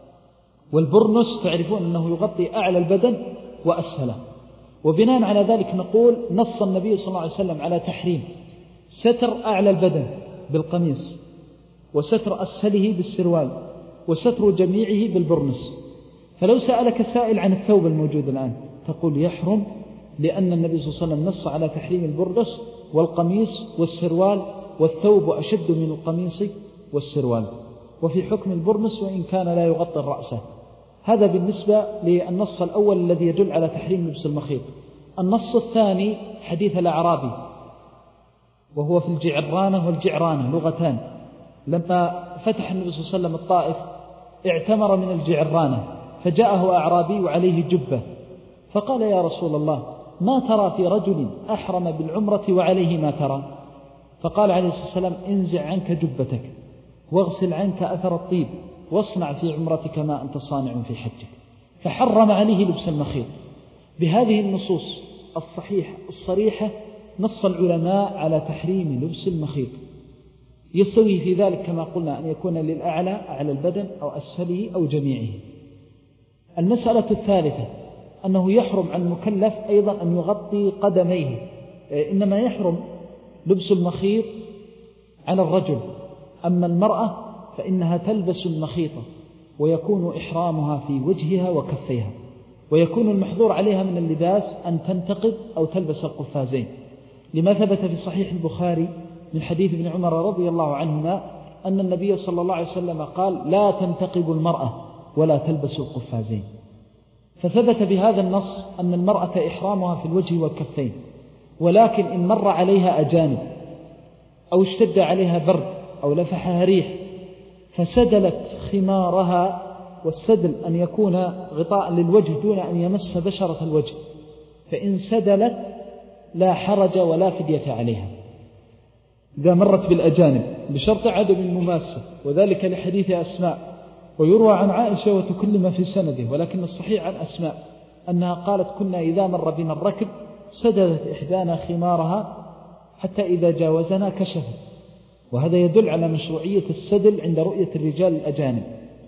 والبرنس تعرفون أنه يغطي أعلى البدن وأسفله. وبناء على ذلك نقول نص النبي صلى الله عليه وسلم على تحريم ستر أعلى البدن بالقميص، وستر أسفله بالسروال، وستر جميعه بالبرنس. فلو سألك سائل عن الثوب الموجود الآن تقول يحرم، لأن النبي صلى الله عليه وسلم نص على تحريم البرنس والقميص والسروال، والثوب أشد من القميص والسروال، وفي حكم البرنس وإن كان لا يغطي الرأس. هذا بالنسبة للنص الأول الذي يدل على تحريم لبس المخيط. النص الثاني حديث الأعرابي، وهو في الجعرانة والجعرانة لغتان. لما فتح النبي صلى الله عليه وسلم الطائف اعتمر من الجعرانة، فجاءه أعرابي وعليه جبة، فقال يا رسول الله ما ترى في رجل أحرم بالعمرة وعليه ما ترى؟ فقال عليه الصلاة والسلام انزع عنك جبتك واغسل عنك أثر الطيب واصنع في عمرتك ما أنت صانع في حجك. فحرم عليه لبس المخيط. بهذه النصوص الصحيحة الصريحة نص العلماء على تحريم لبس المخيط. يستوي في ذلك كما قلنا أن يكون للأعلى أعلى البدن أو أسفله أو جميعه. المسألة الثالثة أنه يحرم عن المكلف أيضا أن يغطي قدميه، إنما يحرم لبس المخيط على الرجل، أما المرأة فإنها تلبس المخيطة ويكون إحرامها في وجهها وكفيها، ويكون المحظور عليها من اللباس أن تنتقب أو تلبس القفازين، لما ثبت في صحيح البخاري من حديث ابن عمر رضي الله عنهما أن النبي صلى الله عليه وسلم قال: لا تنتقب المرأة ولا تلبس القفازين. فثبت بهذا النص أن المرأة إحرامها في الوجه والكفين، ولكن إن مر عليها أجانب أو اشتد عليها برد أو لفحها ريح فسدلت خمارها، والسدل أن يكون غطاء للوجه دون أن يمس بشرة الوجه، فإن سدلت لا حرج ولا فدية عليها إذا مرت بالأجانب بشرط عدم المماسة، وذلك لحديث أسماء. ويروى عن عائشة وتكلم في سنده، ولكن الصحيح عن أسماء أنها قالت: كنا إذا مر بنا الركب سدلت إحدانا خمارها حتى إذا جاوزنا كشفت، وهذا يدل على مشروعية السدل عند رؤية الرجال الأجانب.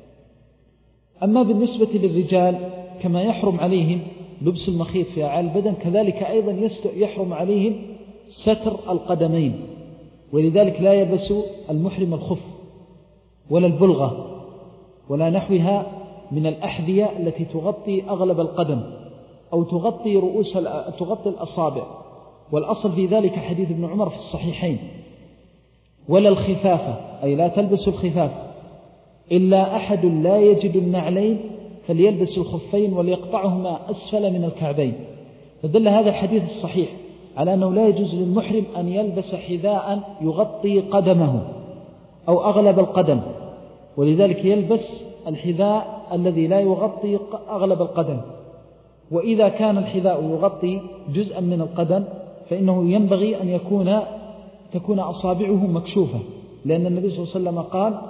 أما بالنسبة للرجال كما يحرم عليهم لبس المخيط في أعالي البدن، كذلك أيضا يحرم عليهم ستر القدمين، ولذلك لا يلبس المحرم الخف ولا البلغة ولا نحوها من الأحذية التي تغطي أغلب القدم أو تغطي رؤوس تغطي الأصابع، والأصل في ذلك حديث ابن عمر في الصحيحين. ولا الخفافة، أي لا تلبس الخفاف إلا أحد لا يجد النعلين فليلبس الخفين وليقطعهما أسفل من الكعبين. فدل هذا الحديث الصحيح على أنه لا يجوز للمحرم أن يلبس حذاء يغطي قدمه أو أغلب القدم، ولذلك يلبس الحذاء الذي لا يغطي أغلب القدم. وإذا كان الحذاء يغطي جزءا من القدم فإنه ينبغي أن يكون تكون أصابعه مكشوفة، لأن النبي صلى الله عليه وسلم قال: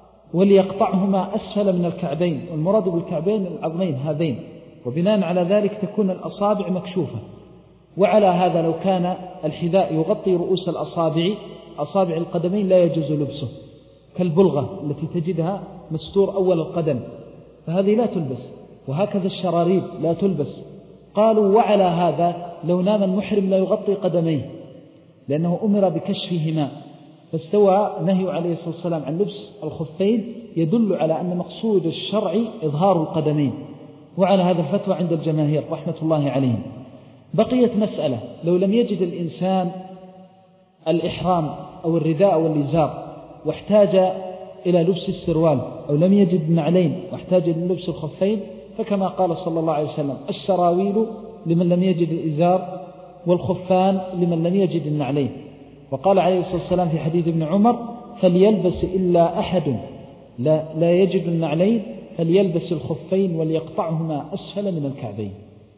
وليقطعهما أسفل من الكعبين، والمراد بالكعبين العظمين هذين، وبناء على ذلك تكون الأصابع مكشوفة. وعلى هذا لو كان الحذاء يغطي رؤوس الأصابع أصابع القدمين لا يجوز لبسه، كالبلغة التي تجدها مستور أول القدم، فهذه لا تلبس، وهكذا الشراريب لا تلبس. قالوا: وعلى هذا لو نام المحرم لا يغطي قدميه، لأنه أمر بكشفهما، فاستوى نهي عليه الصلاة والسلام عن لبس الخفين يدل على أن مقصود الشرع إظهار القدمين، وعلى هذا الفتوى عند الجماهير رحمة الله عليهم. بقيت مسألة: لو لم يجد الإنسان الإحرام أو الرداء والإزار واحتاج إلى لبس السروال، أو لم يجد النعلين واحتاج إلى لبس الخفين، فكما قال صلى الله عليه وسلم: السراويل لمن لم يجد الإزار، والخفان لمن لم يجد النعلين. وقال عليه الصلاة والسلام في حديث ابن عمر: فليلبس إلا أحد لا, لا يجد النعلين فليلبس الخفين وليقطعهما أسفل من الكعبين.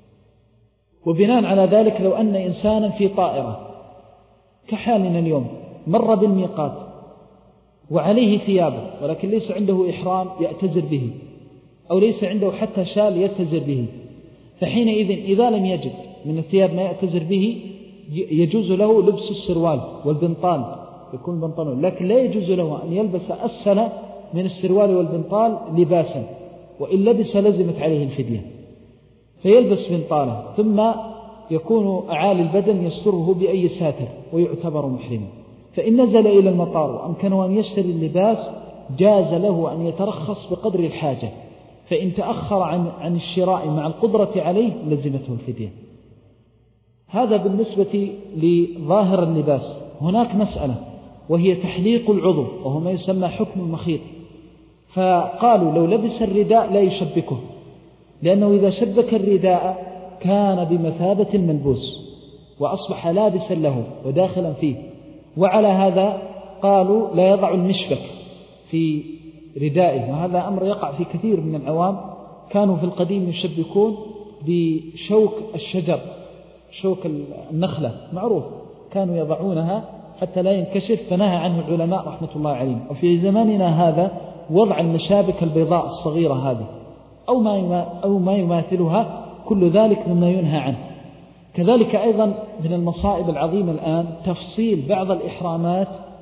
وبناء على ذلك لو أن إنسانا في طائرة كحالنا اليوم مر بالميقات وعليه ثيابه ولكن ليس عنده إحرام يأتزر به، أو ليس عنده حتى شال يأتزر به، فحينئذ إذا لم يجد من الثياب ما يأتزر به يجوز له لبس السروال والبنطال، يكون بنطلون، لكن لا يجوز له أن يلبس أسفل من السروال والبنطال لباسا، وإن لبس لزمت عليه الفدية، فيلبس بنطاله، ثم يكون أعالي البدن يستره بأي ساتر ويعتبر محرما. فإن نزل إلى المطار وأمكنه أن يشتري اللباس جاز له أن يترخص بقدر الحاجة، فإن تأخر عن, عن الشراء مع القدرة عليه لزمته الفدية. هذا بالنسبة لظاهر اللباس. هناك مسألة وهي تحليق العضو، وهو ما يسمى حكم المخيط. فقالوا لو لبس الرداء لا يشبكه، لأنه إذا شبك الرداء كان بمثابة الملبوس وأصبح لابسا له وداخلا فيه. وعلى هذا قالوا لا يضع المشبك في ردائه، وهذا أمر يقع في كثير من العوام. كانوا في القديم يشبكون بشوك الشجر، شوك النخلة معروف، كانوا يضعونها حتى لا ينكشف، فنهى عنه العلماء رحمة الله عليهم. وفي زماننا هذا وضع المشابك البيضاء الصغيرة هذه أو ما أو ما يماثلها، كل ذلك مما ينهى عنه. كذلك أيضا من المصائب العظيمة الآن تفصيل بعض الإحرامات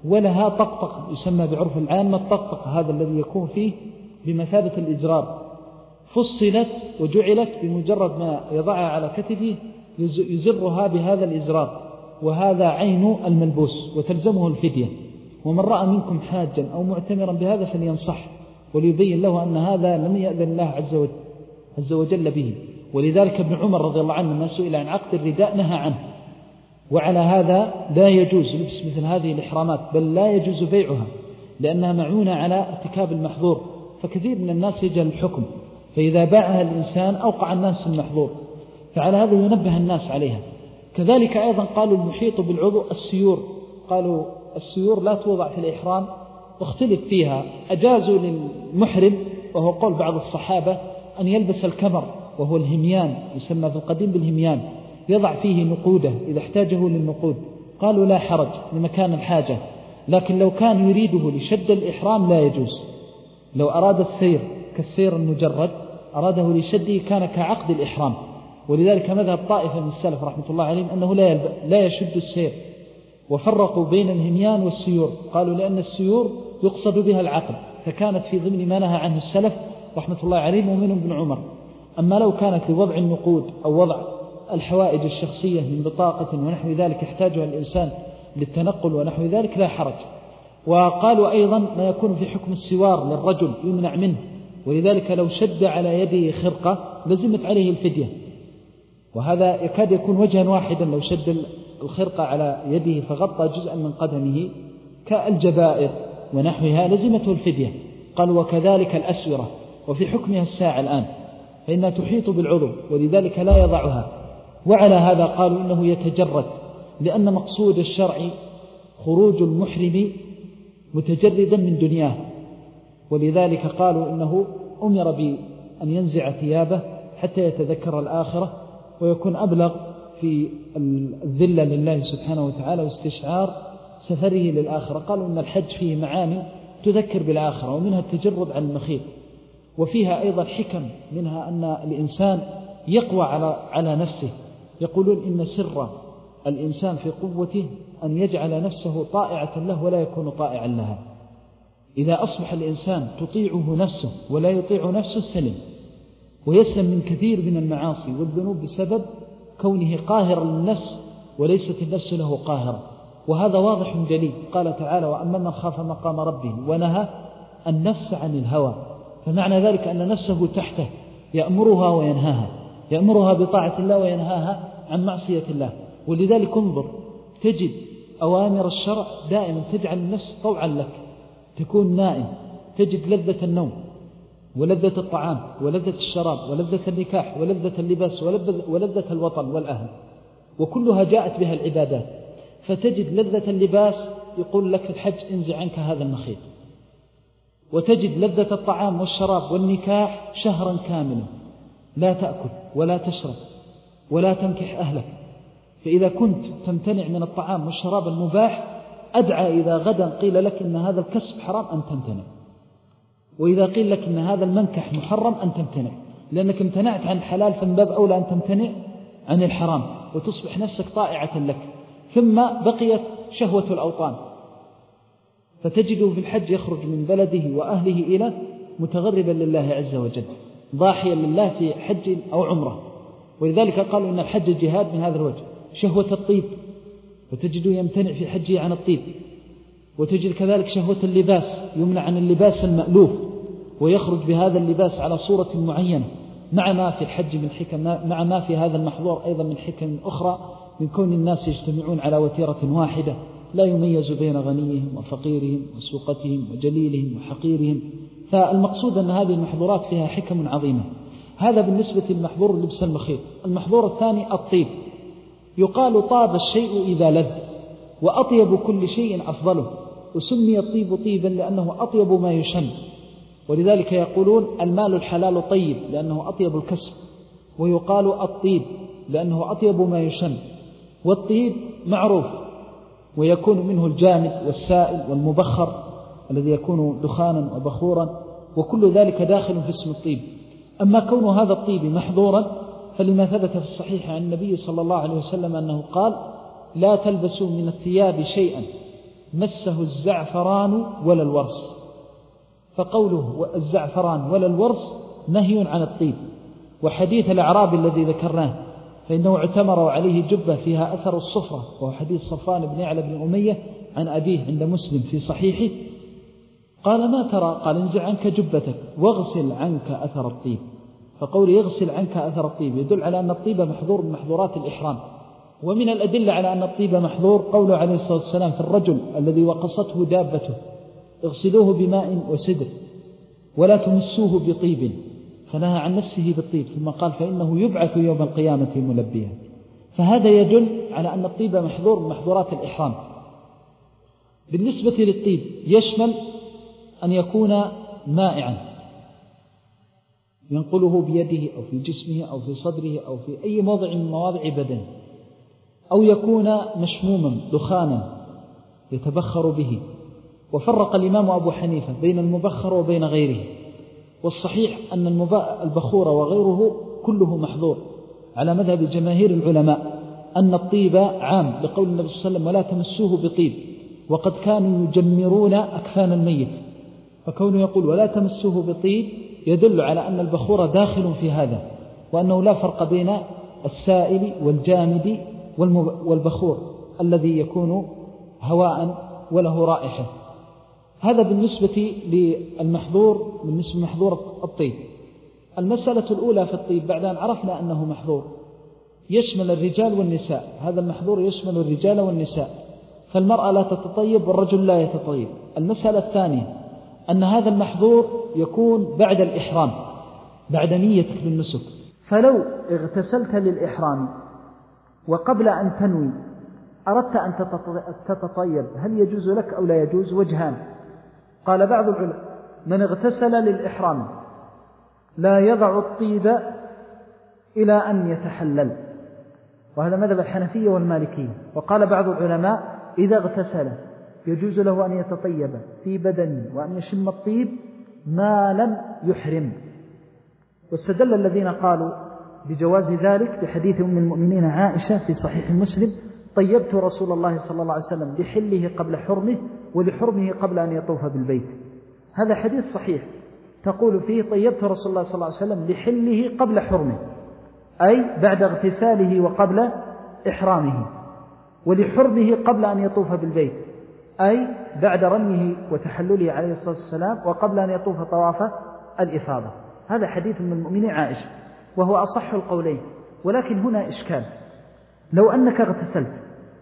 ولها طقطق يسمى بعرف العامة الطقطق، هذا الذي يكون فيه بمثابة الإزرار، فصلت وجعلت بمجرد ما يضعها على كتفه يزرها بهذا الإزرار، وهذا عين الملبوس وتلزمه الفدية. ومن رأى منكم حاجا أو معتمرا بهذا فلينصح وليبين له أن هذا لم يأذن الله عز وجل, عز وجل به. ولذلك ابن عمر رضي الله عنه ما سئل عن عقد الرداء نهى عنه. وعلى هذا لا يجوز لبس مثل هذه الإحرامات، بل لا يجوز بيعها لأنها معونة على ارتكاب المحظور، فكثير من الناس يجهل الحكم، فإذا باعها الإنسان أوقع الناس المحظور، فعلى هذا ينبه الناس عليها. كذلك أيضا قالوا المحيط بالعضو السيور، قالوا السيور لا توضع في الإحرام، واختلف فيها. أجازوا للمحرم وهو قول بعض الصحابة أن يلبس الكمر وهو الهميان، يسمى في القديم بالهميان، يضع فيه نقوده إذا احتاجه للنقود. قالوا لا حرج لمكان الحاجة، لكن لو كان يريده لشد الإحرام لا يجوز. لو أراد السير كالسير المجرد أراده لشده كان كعقد الإحرام. ولذلك مذهب طائفة من السلف رحمة الله عليهم أنه لا, لا يشد السير، وفرقوا بين الهميان والسيور، قالوا لأن السيور يقصد بها العقد، فكانت في ضمن ما نهى عنه السلف رحمة الله عليهم ومنهم ابن عمر. أما لو كانت لوضع النقود أو وضع الحوائج الشخصية من بطاقة ونحو ذلك يحتاجها الإنسان للتنقل ونحو ذلك لا حرج. وقالوا أيضا ما يكون في حكم السوار للرجل يمنع منه، ولذلك لو شد على يده خرقة لزمت عليه الفدية، وهذا يكاد يكون وجها واحدا. لو شد الخرقة على يده فغطى جزءا من قدمه كالجبائر ونحوها لزمته الفدية. قالوا وكذلك الأسورة، وفي حكمها الساعة الآن فإنها تحيط بالعضو ولذلك لا يضعها. وعلى هذا قالوا إنه يتجرد، لأن مقصود الشرع خروج المحرم متجردا من دنياه، ولذلك قالوا إنه أمر بأن ينزع ثيابه حتى يتذكر الآخرة ويكون أبلغ في الذلة لله سبحانه وتعالى واستشعار سفره للآخرة. قالوا إن الحج فيه معاني تذكر بالآخرة، ومنها التجرد عن المخيط، وفيها أيضا حكم، منها أن الإنسان يقوى على على نفسه. يقولون إن سر الإنسان في قوته أن يجعل نفسه طائعة له ولا يكون طائعا لها. إذا أصبح الإنسان تطيعه نفسه ولا يطيع نفسه سلم، ويسلم من كثير من المعاصي والذنوب بسبب كونه قاهرا للنفس وليست النفس له قاهرة. وهذا واضح جلي. قال تعالى وأما من خاف مقام ربه ونهى النفس عن الهوى، فمعنى ذلك أن نفسه تحته يأمرها وينهاها، يأمرها بطاعة الله وينهاها عن معصية الله. ولذلك انظر تجد أوامر الشرع دائما تجعل النفس طوعا لك، تكون نائم تجد لذة النوم ولذة الطعام ولذة الشراب ولذة النكاح ولذة اللباس ولذة الوطن والأهل، وكلها جاءت بها العبادات. فتجد لذة اللباس يقول لك في الحج انزع عنك هذا المخيط، وتجد لذة الطعام والشراب والنكاح شهرا كاملا لا تأكل ولا تشرب ولا تنكح أهلك. فإذا كنت تمتنع من الطعام والشراب المباح أدعى إذا غدا قيل لك إن هذا الكسب حرام أن تمتنع، وإذا قيل لك إن هذا المنكح محرم أن تمتنع، لأنك امتنعت عن الحلال فمن باب أولى أن تمتنع عن الحرام وتصبح نفسك طائعة لك. ثم بقيت شهوة الأوطان، فتجده في الحج يخرج من بلده وأهله إلى متغربا لله عز وجل ضاحيا لله في حج أو عمره. ولذلك قالوا إن الحج جهاد من هذا الوجه. شهوة الطيب، وتجده يمتنع في حجه عن الطيب. وتجد كذلك شهوة اللباس، يمنع عن اللباس المألوف ويخرج بهذا اللباس على صورة معينة، مع ما في الحج من حكم، مع ما في هذا المحظور أيضا من حكم أخرى، من كون الناس يجتمعون على وتيرة واحدة لا يميز بين غنيهم وفقيرهم وسوقتهم وجليلهم وحقيرهم. فالمقصود أن هذه المحظورات فيها حكم عظيمة. هذا بالنسبة للمحظور لبس المخيط. المحظور الثاني الطيب. يقال طاب الشيء إذا لذ، وأطيب كل شيء أفضله، وسمي الطيب طيبا لأنه أطيب ما يشم. ولذلك يقولون المال الحلال طيب لأنه أطيب الكسب، ويقال الطيب لأنه أطيب ما يشم. والطيب معروف، ويكون منه الجامد والسائل والمبخر الذي يكون دخانا وبخورا، وكل ذلك داخل في اسم الطيب. أما كون هذا الطيب محظورا فلما ثبت في الصحيح عن النبي صلى الله عليه وسلم أنه قال لا تلبسوا من الثياب شيئا مسه الزعفران ولا الورس، فقوله الزعفران ولا الورس نهي عن الطيب. وحديث الأعرابي الذي ذكرناه فإنه اعتمر عليه جبة فيها أثر الصفرة، وهو حديث صفوان بن يعلى بن أمية عن أبيه عند مسلم في صحيحه، قال ما ترى؟ قال انزع عنك جبتك واغسل عنك أثر الطيب. فقول يغسل عنك أثر الطيب يدل على أن الطيب محظور من محظورات الإحرام. ومن الأدلة على أن الطيب محظور قوله عليه الصلاة والسلام في الرجل الذي وقصته دابته اغسلوه بماء وسدر ولا تمسوه بطيب، فنهى عن مسه بالطيب، ثم قال فإنه يبعث يوم القيامة ملبيا. فهذا يدل على أن الطيب محظور من محظورات الإحرام. بالنسبة للطيب يشمل أن يكون مائعا ينقله بيده أو في جسمه أو في صدره أو في أي موضع من مواضع بدنه، أو يكون مشموما دخانا يتبخر به. وفرق الإمام أبو حنيفة بين المبخر وبين غيره، والصحيح أن البخور وغيره كله محظور على مذهب جماهير العلماء، أن الطيب عام لقول النبي صلى الله عليه وسلم ولا تمسوه بطيب، وقد كانوا يجمرون أكفان الميت، فكونه يقول ولا تمسوه بطيب يدل على أن البخور داخل في هذا، وأنه لا فرق بين السائل والجامد والبخور الذي يكون هواء وله رائحة. هذا بالنسبة للمحظور، بالنسبة لمحظور الطيب. المسألة الأولى في الطيب بعد أن عرفنا أنه محظور يشمل الرجال والنساء، هذا المحظور يشمل الرجال والنساء، فالمرأة لا تتطيب والرجل لا يتطيب. المسألة الثانية أن هذا المحظور يكون بعد الإحرام، بعد نيتك بالنسك. فلو اغتسلت للإحرام وقبل أن تنوي أردت أن تتطيب هل يجوز لك أو لا يجوز؟ وجهان. قال بعض العلماء من اغتسل للإحرام لا يضع الطيب إلى أن يتحلل، وهذا مذهب الحنفية والمالكية. وقال بعض العلماء إذا اغتسل يجوز له أن يتطيب في بدنه وأن يشم الطيب ما لم يحرم. واستدل الذين قالوا بجواز ذلك بحديث أم المؤمنين عائشة في صحيح مسلم طيبت رسول الله صلى الله عليه وسلم لحله قبل حرمه ولحرمه قبل أن يطوف بالبيت. هذا حديث صحيح تقول فيه طيبت رسول الله صلى الله عليه وسلم لحله قبل حرمه، أي بعد اغتساله وقبل إحرامه، ولحرمه قبل أن يطوف بالبيت، أي بعد رميه وتحلله عليه الصلاة والسلام وقبل أن يطوف طواف الإفاضة. هذا حديث من المؤمنين عائشة وهو أصح القولين. ولكن هنا إشكال، لو أنك اغتسلت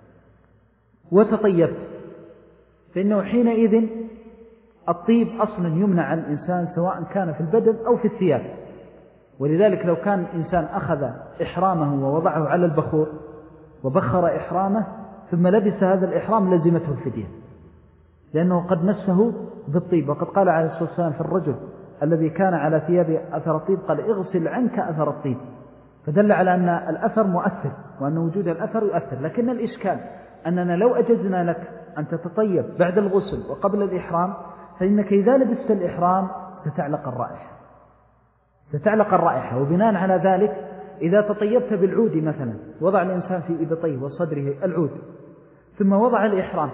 وتطيبت فإنه حينئذ الطيب أصلا يمنع عن الإنسان سواء كان في البدن أو في الثياب. ولذلك لو كان الإنسان أخذ إحرامه ووضعه على البخور وبخر إحرامه ثم لبس هذا الإحرام لزمته الفدية، لأنه قد مسه بالطيب. وقد قال عليه الصلاة والسلام في الرجل الذي كان على ثيابه أثر الطيب قال اغسل عنك أثر الطيب، فدل على أن الأثر مؤثر وأن وجود الأثر يؤثر. لكن الإشكال أننا لو أجزنا لك أن تتطيب بعد الغسل وقبل الإحرام فإنك إذا لبست الإحرام ستعلق الرائحة ستعلق الرائحة وبناء على ذلك إذا تطيبت بالعود مثلا، وضع الإنسان في إبطيه وصدره العود ثم وضع الإحرام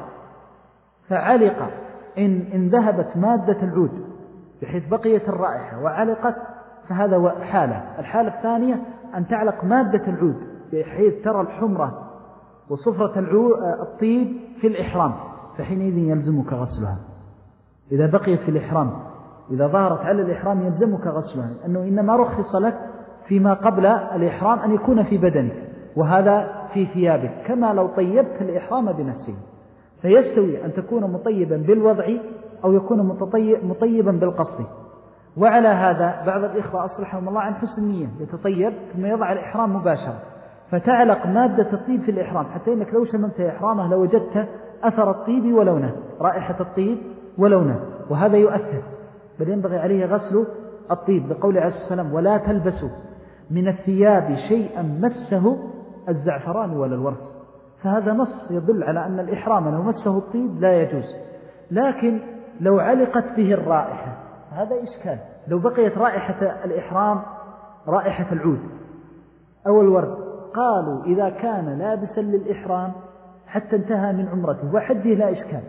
فعلق، إن, إن ذهبت مادة العود بحيث بقيت الرائحة وعلقت فهذا حالة. الحالة الثانية أن تعلق مادة العود بحيث ترى الحمرة وصفرة الطيب في الإحرام، فحينئذ يلزمك غسلها. إذا بقيت في الإحرام إذا ظهرت على الإحرام يلزمك غسلها، أنه إنما رخص لك فيما قبل الإحرام أن يكون في بدنك وهذا في ثيابك، كما لو طيبت الإحرام بنفسه. فيستوي أن تكون مطيبا بالوضع أو يكون مطيبا بالقصد. وعلى هذا بعض الإخوة أصلحهم الله عن حسن النية يتطيب ثم يضع الإحرام مباشرة فتعلق مادة الطيب في الإحرام، حتى إنك لو شممت إحرامه لوجدت أثر الطيب ولونه، رائحة الطيب ولونه، وهذا يؤثر. بل ينبغي عليه غسل الطيب لقول عليه الصلاة والسلام ولا تلبسوا من الثياب شيئا مسه الزعفران ولا الورس. فهذا نص يدل على أن الإحرام لو مسه الطيب لا يجوز. لكن لو علقت به الرائحة هذا إشكال. لو بقيت رائحة الإحرام رائحة العود أو الورد، قالوا إذا كان لابسا للإحرام حتى انتهى من عمرته وحجه لا إشكال،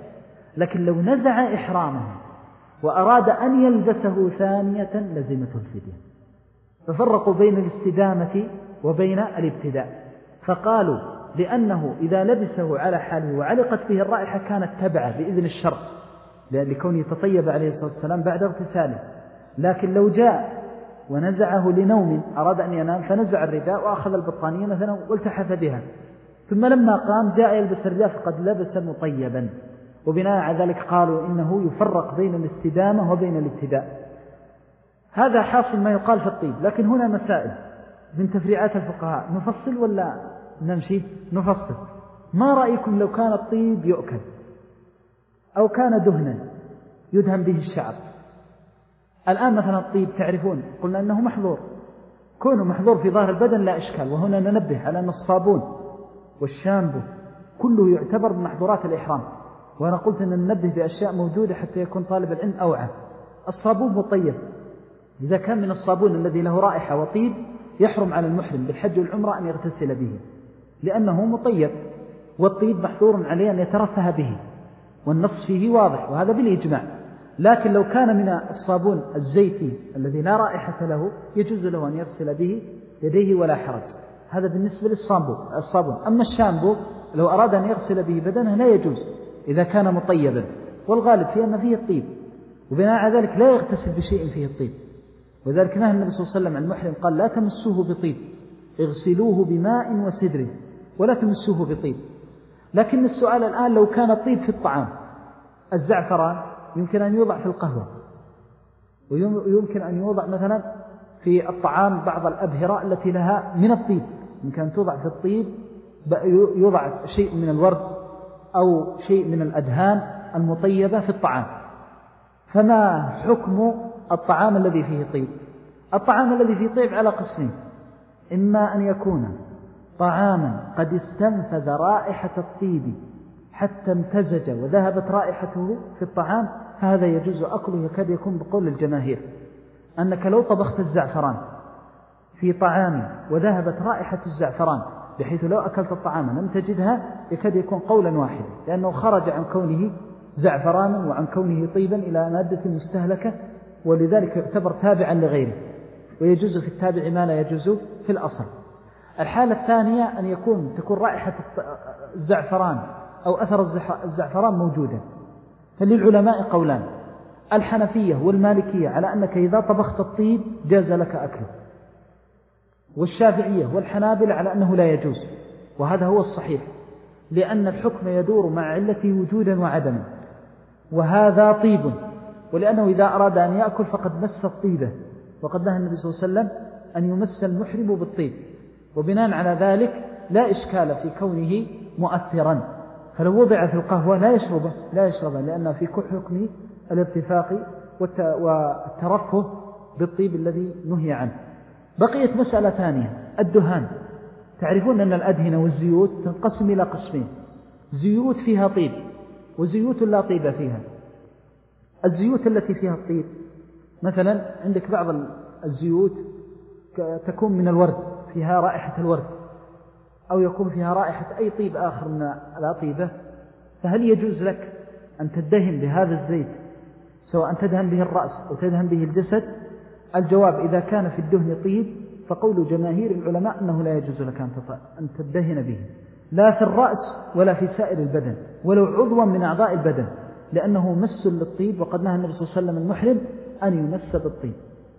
لكن لو نزع إحرامه وأراد أن يلبسه ثانية لزمته الفدية. ففرقوا بين الاستدامة وبين الابتداء، فقالوا لأنه إذا لبسه على حاله وعلقت به الرائحة كانت تبعه بإذن الشرع لكونه تطيب عليه الصلاة والسلام بعد اغتساله. لكن لو جاء ونزعه لنوم أراد أن ينام فنزع الرداء وأخذ البطانية مثلا والتحف بها، ثم لما قام جاء يلبس الرداء فقد لبس مطيبا، وبناء على ذلك قالوا إنه يفرق بين الاستدامة وبين الابتداء. هذا حاصل ما يقال في الطيب. لكن هنا مسائل من تفريعات الفقهاء، نفصل ولا نمشي؟ نفصل. ما رأيكم لو كان الطيب يؤكل أو كان دهنا يدهن به الشعر؟ الآن مثلا الطيب تعرفون قلنا أنه محظور، كونه محظور في ظاهر البدن لا إشكال، وهنا ننبه على أن الصابون والشامبو كله يعتبر من محظورات الإحرام، وأنا قلت أن ننبه بأشياء موجودة حتى يكون طالب العلم أوعى. الصابون مطيب، إذا كان من الصابون الذي له رائحة وطيب يحرم على المحرم بالحج والعمرة أن يغتسل به لأنه مطيب، والطيب محظور عليه أن يترفه به، والنص فيه واضح وهذا بالإجماع. لكن لو كان من الصابون الزيتي الذي لا رائحة له يجوز له أن يغسل به يديه ولا حرج. هذا بالنسبة للصابون. أما الشامبو لو أراد أن يغسل به بدنه لا يجوز إذا كان مطيبا، والغالب فيه أن فيه الطيب، وبناء على ذلك لا يغتسل بشيء فيه الطيب. وذلك نهى النبي صلى الله عليه وسلم عن المحرم قال لا تمسوه بطيب، اغسلوه بماء وسدر ولا تمسوه بطيب. لكن السؤال الآن لو كان الطيب في الطعام، الزعفران يمكن أن يوضع في القهوة، ويمكن أن يوضع مثلا في الطعام بعض الأبهرة التي لها من الطيب، يمكن أن توضع في الطيب، يوضع شيء من الورد أو شيء من الأدهان المطيبة في الطعام. فما حكم الطعام الذي فيه طيب؟ الطعام الذي فيه طيب على قسمين، إما أن يكون طعاما قد استنفذ رائحة الطيب حتى امتزج وذهبت رائحته في الطعام، فهذا يجوز أكله، يكاد يكون بقول الجماهير أنك لو طبخت الزعفران في طعام وذهبت رائحة الزعفران بحيث لو أكلت الطعام لم تجدها يكاد يكون قولا واحدا، لأنه خرج عن كونه زعفرانا وعن كونه طيبا إلى مادة مستهلكة، ولذلك يعتبر تابعا لغيره، ويجوز في التابع ما لا يجوز في الأصل. الحالة الثانية أن يكون تكون رائحة الزعفران أو أثر الزعفران موجودا. فللعلماء قولان، الحنفية والمالكية على أنك إذا طبخت الطيب جاز لك أكله، والشافعية والحنابلة على أنه لا يجوز، وهذا هو الصحيح، لأن الحكم يدور مع علته وجودا وعدما، وهذا طيب، ولأنه إذا أراد أن يأكل فقد مس الطيبة، وقد نهى النبي صلى الله عليه وسلم أن يمس المحرم بالطيب، وبناء على ذلك لا إشكال في كونه مؤثرا. فلو وضع في القهوة لا يشربه لا يشربه لأنه في حكم الاتفاق والترفه بالطيب الذي نهي عنه. بقيت مسألة ثانية، الدهان. تعرفون أن الأدهنة والزيوت تنقسم إلى قسمين، زيوت فيها طيب وزيوت لا طيب فيها. الزيوت التي فيها الطيب مثلا عندك بعض الزيوت تكون من الورد، فيها رائحة الورد، أو يكون فيها رائحة أي طيب آخر من الأطيبة، فهل يجوز لك أن تدهن بهذا الزيت سواء تدهن به الرأس أو تدهن به الجسد؟ الجواب إذا كان في الدهن طيب فقول جماهير العلماء أنه لا يجوز لك أن تدهن به، لا في الرأس ولا في سائر البدن ولو عضوا من أعضاء البدن، لأنه مس للطيب، وقد نهى النبي صلى الله عليه وسلم المحرم أن يمس بالطيب.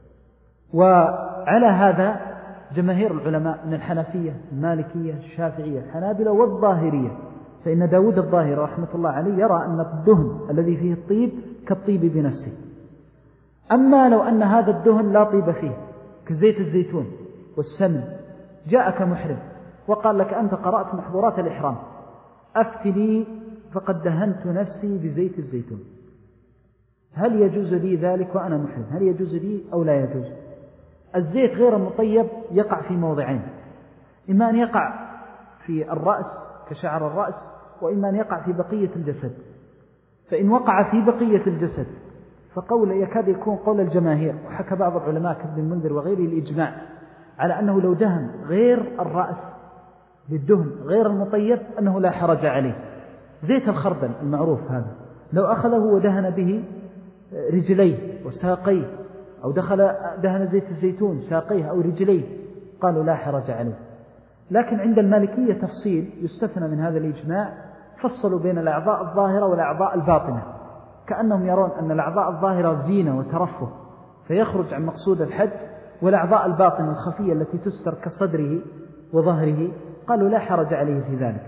وعلى هذا جماهير العلماء من الحنفية المالكية الشافعية الحنابلة والظاهرية، فإن داود الظاهر رحمة الله عليه يرى أن الدهن الذي فيه الطيب كالطيب بنفسه. أما لو أن هذا الدهن لا طيب فيه كزيت الزيتون والسمن، جاءك محرم وقال لك أنت قرأت محظورات الإحرام، أفتني فقد دهنت نفسي بزيت الزيتون، هل يجوز لي ذلك وأنا محرم؟ هل يجوز لي أو لا يجوز؟ الزيت غير المطيب يقع في موضعين، إما أن يقع في الرأس كشعر الرأس، وإما أن يقع في بقية الجسد. فإن وقع في بقية الجسد فقول يكاد يكون قول الجماهير، وحكى بعض العلماء كابن المنذر وغيره الإجماع على أنه لو دهن غير الرأس بالدهن غير المطيب أنه لا حرج عليه. زيت الخردل المعروف هذا لو أخذه ودهن به رجليه وساقيه، أو دخل دهن زيت الزيتون ساقيه أو رجليه، قالوا لا حرج عليه. لكن عند المالكية تفصيل يستثنى من هذا الإجماع، فصلوا بين الأعضاء الظاهرة والأعضاء الباطنة، كأنهم يرون أن الأعضاء الظاهرة زينة وترفه فيخرج عن مقصود الحج، والأعضاء الباطنة الخفية التي تستر كصدره وظهره قالوا لا حرج عليه في ذلك.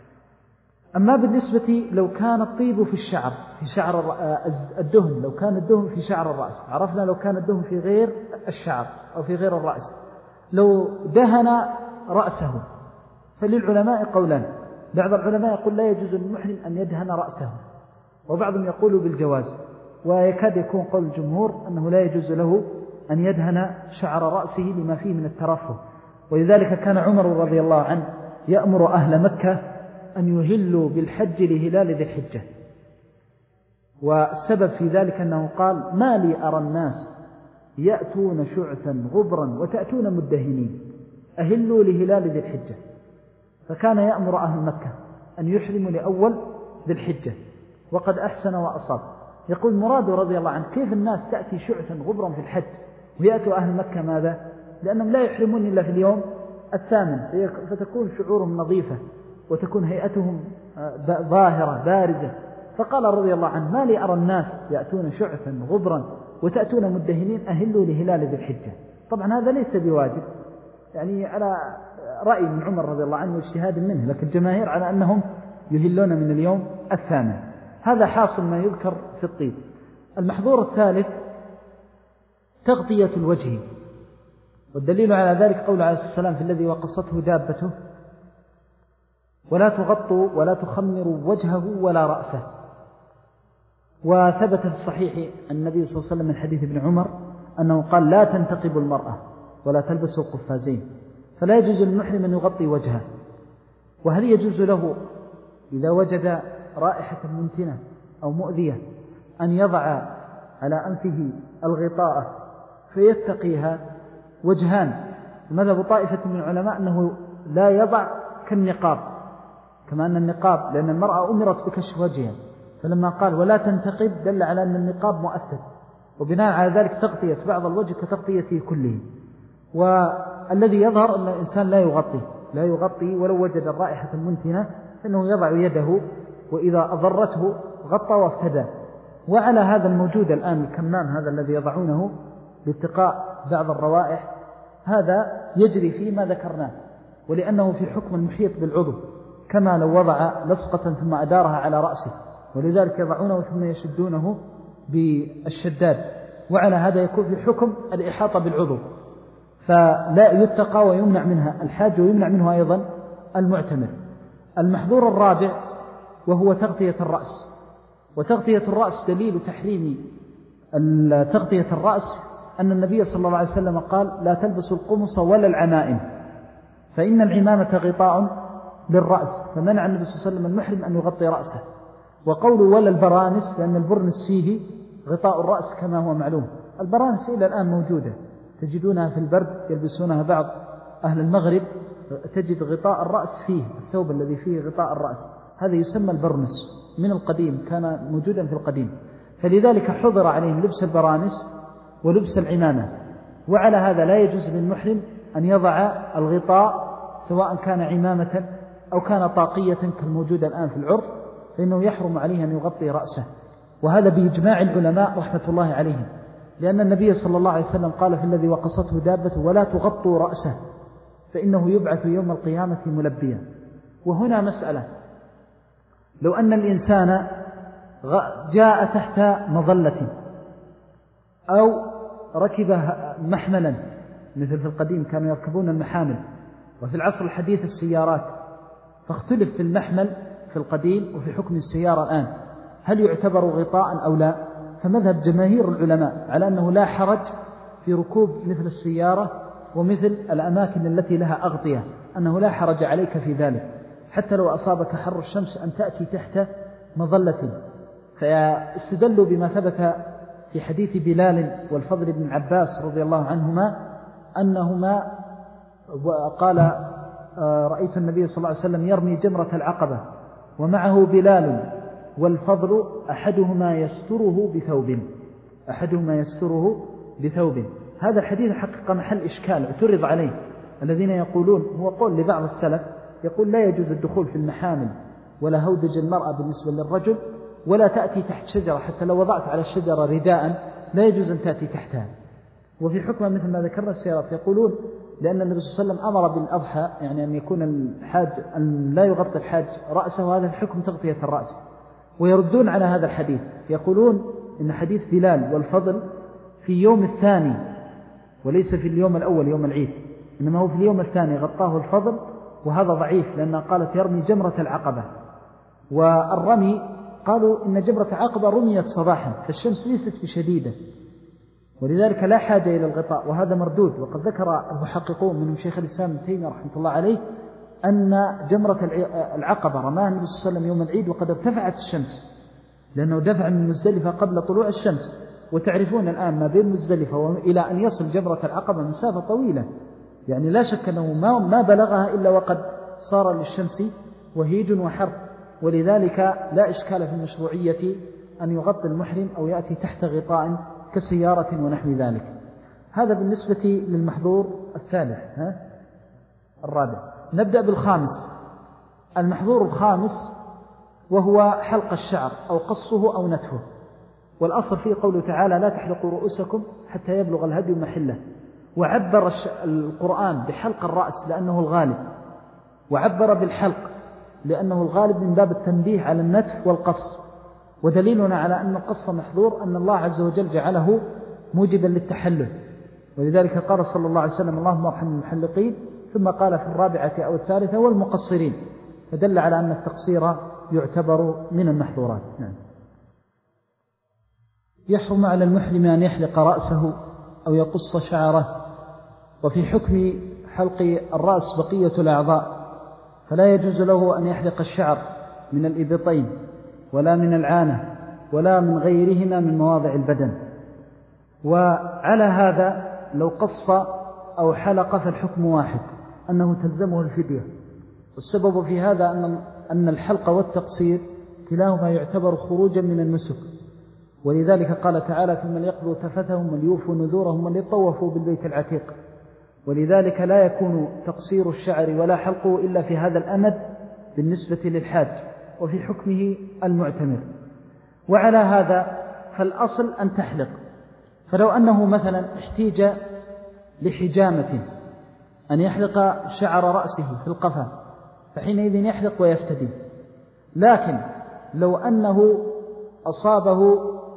أما بالنسبة لو كان الطيب في الشعر في شعر الدهن، لو كان الدهن في شعر الرأس، عرفنا لو كان الدهن في غير الشعر أو في غير الرأس، لو دهن رأسه فللعلماء قولان، بعض العلماء يقول لا يجوز للمحرم أن يدهن رأسه، وبعضهم يقول بالجواز، ويكاد يكون قول الجمهور أنه لا يجوز له أن يدهن شعر رأسه لما فيه من الترفه. ولذلك كان عمر رضي الله عنه يأمر أهل مكة أن يهلوا بالحج لهلال ذي الحجة، والسبب في ذلك أنه قال ما لي أرى الناس يأتون شعثا غبرا وتأتون مدهنين، أهلوا لهلال ذي الحجة. فكان يأمر أهل مكة أن يحرموا لأول ذي الحجة، وقد أحسن وأصاب. يقول مراد رضي الله عنه كيف الناس تأتي شعثا غبرا في الحج ويأتوا أهل مكة ماذا؟ لأنهم لا يحرمون إلا في اليوم الثامن، فتكون شعورهم نظيفة وتكون هيئتهم ظاهرة بارزة. فقال رضي الله عنه ما لي أرى الناس يأتون شعثا غبرا وتأتون مدهنين، أهلوا لهلال ذي الحجة. طبعا هذا ليس بواجب، يعني على رأي من عمر رضي الله عنه واجتهاد منه، لكن الجماهير على أنهم يهلون من اليوم الثامن. هذا حاصل ما يذكر في الطيب. المحظور الثالث تغطية الوجه، والدليل على ذلك قول عليه الصلاة والسلام في الذي وقصته دابته ولا تغطوا ولا تخمروا وجهه ولا رأسه. وثبت في الصحيح النبي صلى الله عليه وسلم من حديث ابن عمر أنه قال لا تنتقب المرأة ولا تلبس القفازين، فلا يجوز للمحرم أن يغطي وجهه. وهل يجوز له إذا وجد رائحة منتنة أو مؤذية أن يضع على أنفه الغطاء فيتقيها؟ وجهان. مذهب طائفة من العلماء أنه لا يضع كالنقاب، كما أن النقاب لأن المرأة أمرت بكشف وجهها، فلما قال ولا تنتقب دل على أن النقاب مؤثر، وبناء على ذلك تغطية بعض الوجه كتغطيته كله. والذي يظهر أن الإنسان لا يغطي لا يغطي ولو وجد الرائحة المنتنة، فإنه يضع يده وإذا أضرته غطى وافتدى. وعلى هذا الموجود الآن الكمام هذا الذي يضعونه لاتقاء بعض الروائح، هذا يجري فيه ما ذكرناه، ولأنه في حكم المحيط بالعضو، كما لو وضع لصقة ثم أدارها على رأسه، ولذلك يضعونه ثم يشدونه بالشداد، وعلى هذا يكون في حكم الإحاطة بالعضو، فلا يتقى ويمنع منها الحاج ويمنع منه أيضا المعتمر. المحظور الرابع وهو تغطية الرأس. وتغطية الرأس دليل تحريم تغطية الرأس أن النبي صلى الله عليه وسلم قال لا تلبسوا القمص ولا العمائم، فإن العمامة غطاء للرأس، فمنع النبي صلى الله عليه وسلم المحرم أن يغطي رأسه. وقوله ولا البرانس لأن البرنس فيه غطاء الرأس كما هو معلوم. البرانس إلى الآن موجودة، تجدونها في البرد يلبسونها بعض أهل المغرب، تجد غطاء الرأس فيه الثوب الذي فيه غطاء الرأس، هذا يسمى البرنس من القديم، كان موجودا في القديم، فلذلك حضر عليهم لبس البرانس ولبس العمامة. وعلى هذا لا يجوز للمحرم أن يضع الغطاء سواء كان عمامة أو كان طاقية كالموجودة الآن في العرف، فإنه يحرم عليه أن يغطي رأسه، وهذا بإجماع العلماء رحمة الله عليهم، لأن النبي صلى الله عليه وسلم قال في الذي وقصته دابته ولا تغطوا رأسه فإنه يبعث يوم القيامة ملبيا. وهنا مسألة، لو أن الإنسان جاء تحت مظلة أو ركب محملا، مثل في القديم كانوا يركبون المحامل، وفي العصر الحديث السيارات، فاختلف في المحمل في القديم وفي حكم السيارة الآن، هل يعتبر غطاء أو لا؟ فمذهب جماهير العلماء على أنه لا حرج في ركوب مثل السيارة ومثل الأماكن التي لها أغطية، أنه لا حرج عليك في ذلك، حتى لو أصابك حر الشمس أن تأتي تحت مظلة. فاستدلوا بما ثبت في حديث بلال والفضل بن عباس رضي الله عنهما أنهما قال رأيت النبي صلى الله عليه وسلم يرمي جمرة العقبة ومعه بلال والفضل أحدهما يستره بثوب أحدهما يستره بثوب. هذا الحديث حقيقة محل إشكال اعترض عليه الذين يقولون، هو قول لبعض السلف يقول لا يجوز الدخول في المحامل ولا هودج المرأة بالنسبة للرجل، ولا تأتي تحت شجرة، حتى لو وضعت على الشجرة رداء لا يجوز أن تأتي تحتها. وفي حكم مثل ما ذكرنا السيارات يقولون لأن النبي صلى الله عليه وسلم أمر بالأضحى، يعني أن يكون الحاج أن لا يغطي الحاج رأسه، هذا في حكم تغطية الرأس. ويردون على هذا الحديث يقولون إن حديث بلال والفضل في يوم الثاني وليس في اليوم الأول يوم العيد، إنما هو في اليوم الثاني غطاه الفضل، وهذا ضعيف لأنها قالت يرمي جمرة العقبة. والرمي قالوا إن جمرة العقبة رميت صباحا فالشمس ليست بشديدة، ولذلك لا حاجة إلى الغطاء، وهذا مردود. وقد ذكر المحققون منهم شيخ الإسلام ابن تيمية رحمة الله عليه أن جمرة العقبة رماها النبي صلى الله عليه وسلم يوم العيد وقد ارتفعت الشمس، لأنه دفع من مزدلفة قبل طلوع الشمس. وتعرفون الآن ما بين مزدلفة وإلى أن يصل جمرة العقبة مسافة طويلة، يعني لا شك أنه ما بلغها إلا وقد صار للشمس وهيج وحر. ولذلك لا إشكال في مشروعية أن يغطي المحرم أو يأتي تحت غطاء كسيارة ونحو ذلك. هذا بالنسبة للمحظور الثالث. ها؟ الرابع. نبدأ بالخامس. المحظور الخامس وهو حلق الشعر أو قصه أو نتفه. والأصل فيه قوله تعالى لا تحلقوا رؤوسكم حتى يبلغ الهدي محله. وعبر القرآن بحلق الرأس لأنه الغالب، وعبر بالحلق لأنه الغالب من باب التنبيه على النتف والقص. ودليلنا على أن القص محظور أن الله عز وجل جعله موجبا للتحلل، ولذلك قال صلى الله عليه وسلم اللهم ارحم المحلقين، ثم قال في الرابعة أو الثالثة والمقصرين، فدل على أن التقصير يعتبر من المحظورات. نعم. يحرم على المحرم أن يحلق رأسه أو يقص شعره. وفي حكم حلق الرأس بقية الأعضاء، فلا يجوز له أن يحلق الشعر من الإبطين ولا من العانة ولا من غيرهما من مواضع البدن. وعلى هذا لو قص أو حلق فالحكم واحد، أنه تلزمه الفدية. والسبب في هذا أن الحلق والتقصير كلاهما يعتبر خروجا من النسك، ولذلك قال تعالى ثم ليقضوا تفتهم وليوفوا نذورهم وليطوفوا بالبيت العتيق. ولذلك لا يكون تقصير الشعر ولا حلقه إلا في هذا الأمد بالنسبة للحاج وفي حكمه المعتمر. وعلى هذا فالأصل أن تحلق. فلو أنه مثلا احتيج لحجامة أن يحلق شعر رأسه في القفا فحينئذ يحلق ويفتدي. لكن لو أنه أصابه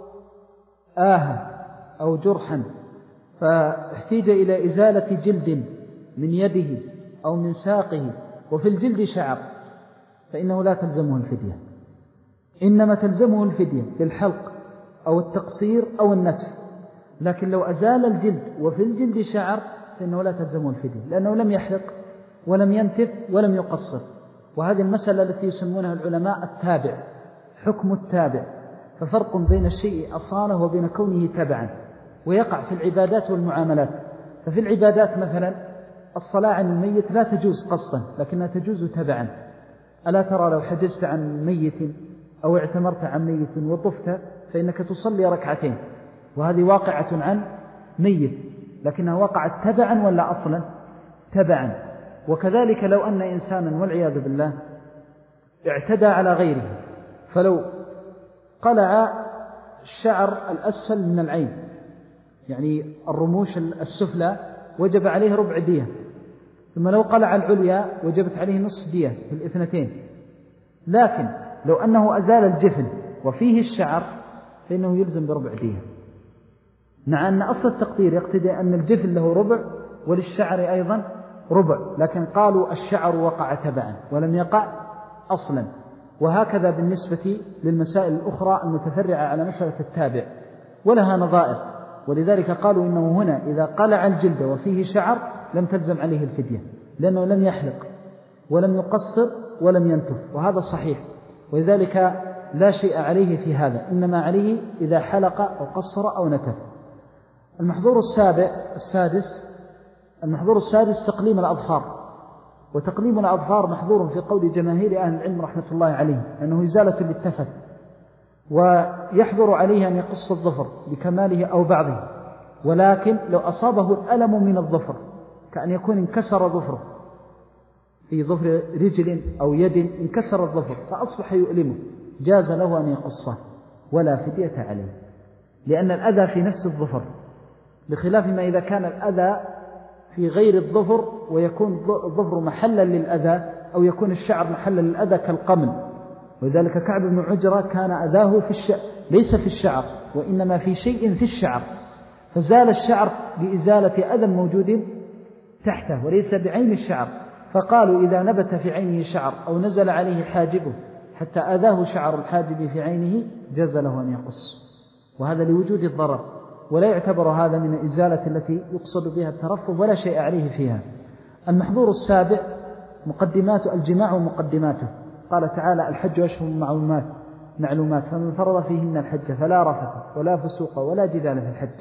آهة أو جرحا فاحتيج إلى إزالة جلد من يده أو من ساقه وفي الجلد شعر فإنه لا تلزمه الفدية، إنما تلزمه الفدية بالحلق أو التقصير أو النتف. لكن لو أزال الجلد وفي الجلد شعر فإنه لا تلزمه الفدية، لأنه لم يحلق ولم ينتف ولم يقصر. وهذه المسألة التي يسمونها العلماء التابع، حكم التابع. ففرق بين الشيء أصالة وبين كونه تبعا، ويقع في العبادات والمعاملات. ففي العبادات مثلا الصلاة عن الميت لا تجوز قصدا لكنها تجوز تبعا. ألا ترى لو حججت عن ميت أو اعتمرت عن ميت وطفت فإنك تصلي ركعتين، وهذه واقعة عن ميت لكنها وقعت تبعا ولا أصلا؟ تبعا. وكذلك لو أن إنسانا والعياذ بالله اعتدى على غيره، فلو قلع الشعر الأسفل من العين يعني الرموش السفلى وجب عليه ربع دية، ثم لو قلع العليا وجبت عليه نصف دية في الاثنتين. لكن لو أنه أزال الجفن وفيه الشعر فإنه يلزم بربع دية، مع أن أصل التقدير يقتضي أن الجفن له ربع وللشعر أيضا ربع، لكن قالوا الشعر وقع تبعا ولم يقع أصلا. وهكذا بالنسبة للمسائل الأخرى المتفرعة على مسألة التابع ولها نظائر. ولذلك قالوا إنه هنا إذا قلع الجلد وفيه شعر لم تلزم عليه الفدية، لأنه لم يحلق ولم يقصر ولم ينتف، وهذا صحيح. ولذلك لا شيء عليه في هذا، إنما عليه إذا حلق أو قصر أو نتف. المحظور السابع السادس المحظور السادس تقليم الأظفار. وتقليم الأظفار محظور في قول جماهير أهل العلم رحمة الله عليه، أنه إزالة للتفت ويحضر عليه أن يقص الظفر بكماله أو بعضه، ولكن لو أصابه الألم من الظفر كأن يكون انكسر ظفره في ظفر رجل أو يد، انكسر الظفر فأصبح يؤلمه، جاز له أن يقصه ولا فدية عليه، لأن الأذى في نفس الظفر، بخلاف ما إذا كان الأذى في غير الظفر ويكون الظفر محلا للأذى، أو يكون الشعر محلا للأذى كالقمل. ولذلك كعب بن عجرة كان أذاه في الشعر ليس في الشعر وإنما في شيء في الشعر، فزال الشعر بإزالة أذى موجود تحته وليس بعين الشعر، فقالوا إذا نبت في عينه شعر أو نزل عليه حاجبه حتى أذاه شعر الحاجب في عينه جاز له أن يقص، وهذا لوجود الضرر، ولا يعتبر هذا من الإزالة التي يقصد بها الترفه ولا شيء عليه فيها. المحظور السابع مقدمات الجماع ومقدماته. قال تعالى: الحج أشهر معلومات معلومات فمن فرض فيهن الحج فلا رفث ولا فسوق ولا جدال في الحج.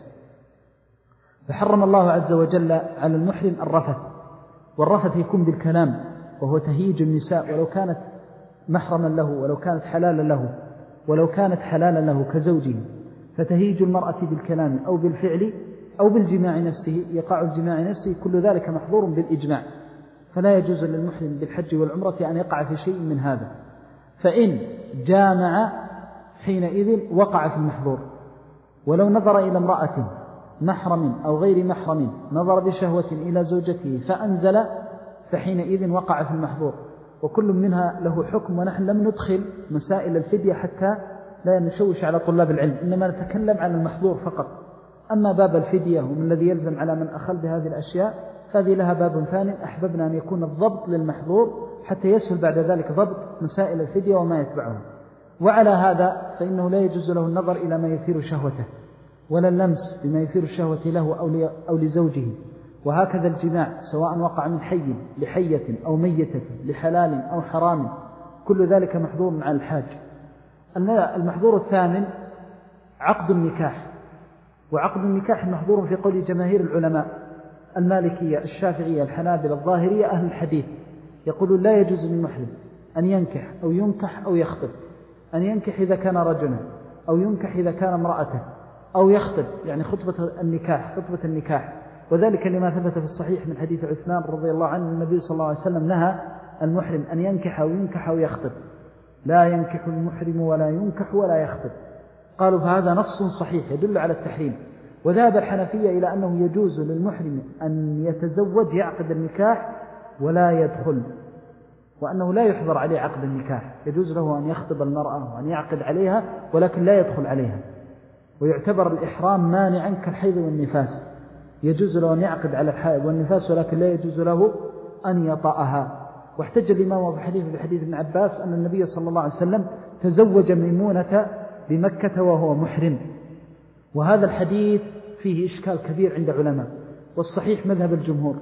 فحرم الله عز وجل على المحرم الرفث، والرفث يكون بالكلام وهو تهيج النساء ولو كانت محرما له ولو كانت حلالا له ولو كانت حلالا له كزوجه، فتهيج المرأة بالكلام أو بالفعل أو بالجماع نفسه، يقع الجماع نفسه، كل ذلك محظور بالإجماع، فلا يجوز للمحرم بالحج والعمرة أن يقع في شيء من هذا. فإن جامع حينئذ وقع في المحظور، ولو نظر إلى امرأة محرم أو غير محرم، نظر بشهوة إلى زوجته فأنزل، فحينئذ وقع في المحظور، وكل منها له حكم. ونحن لم ندخل مسائل الفدية حتى لا نشوش على طلاب العلم، إنما نتكلم عن المحظور فقط. أما باب الفدية ومن الذي يلزم على من أخل بهذه الأشياء هذه لها باب ثاني، أحببنا أن يكون الضبط للمحظور حتى يسهل بعد ذلك ضبط مسائل الفدية وما يتبعها. وعلى هذا فإنه لا يجوز له النظر إلى ما يثير شهوته، ولا اللمس بما يثير الشهوة له أو لزوجه، وهكذا الجماع سواء وقع من حي لحية أو ميتة لحلال أو حرام، كل ذلك محظور مع الحاج. المحظور الثامن عقد النكاح، وعقد النكاح محظور في قول جماهير العلماء المالكية الشافعية الحنابلة الظاهرية أهل الحديث، يقولون لا يجوز للمحرم أن ينكح أو ينكح أو يخطب، أن ينكح إذا كان رجلا أو ينكح إذا كان امرأة، أو يخطب يعني خطبة النكاح خطبة النكاح وذلك لما ثبت في الصحيح من حديث عثمان رضي الله عنه النبي صلى الله عليه وسلم نهى المحرم أن ينكح أو ينكح أو يخطب، لا ينكح المحرم ولا ينكح ولا يخطب. قالوا فهذا نص صحيح يدل على التحريم. وذهب الحنفية إلى أنه يجوز للمحرم أن يتزوج يعقد النكاح ولا يدخل، وأنه لا يحضر عليه عقد النكاح، يجوز له أن يخطب المرأة وأن يعقد عليها ولكن لا يدخل عليها، ويعتبر الإحرام مانعا كالحيض والنفاس، يجوز له أن يعقد على الحائض والنفاس ولكن لا يجوز له أن يطأها. واحتج الإمام في حديث بحديث ابن عباس أن النبي صلى الله عليه وسلم تزوج ميمونة بمكة وهو محرم، وهذا الحديث فيه إشكال كبير عند علماء، والصحيح مذهب الجمهور،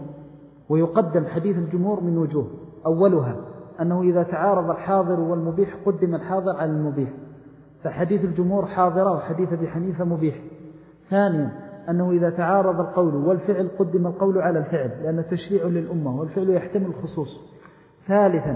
ويقدم حديث الجمهور من وجوه. أولها أنه إذا تعارض الحاضر والمبيح قدم الحاضر على المبيح، فحديث الجمهور حاضرة وحديث أبي حنيفة مبيح. ثانيا أنه إذا تعارض القول والفعل قدم القول على الفعل لأن تشريع للأمة والفعل يحتمل الخصوص. ثالثا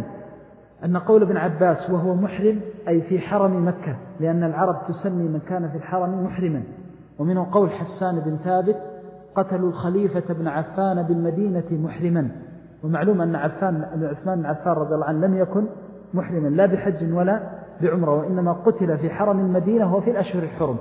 أن قول ابن عباس وهو محرم أي في حرم مكة، لأن العرب تسمي من كان في الحرم محرما. ومنه قول حسان بن ثابت قتلوا الخليفة بن عفان بالمدينة محرما، ومعلوم أن عفان عثمان بن عفان رضي الله عنه لم يكن محرما لا بحج ولا بعمرة، وإنما قتل في حرم المدينة وفي الأشهر الحرم،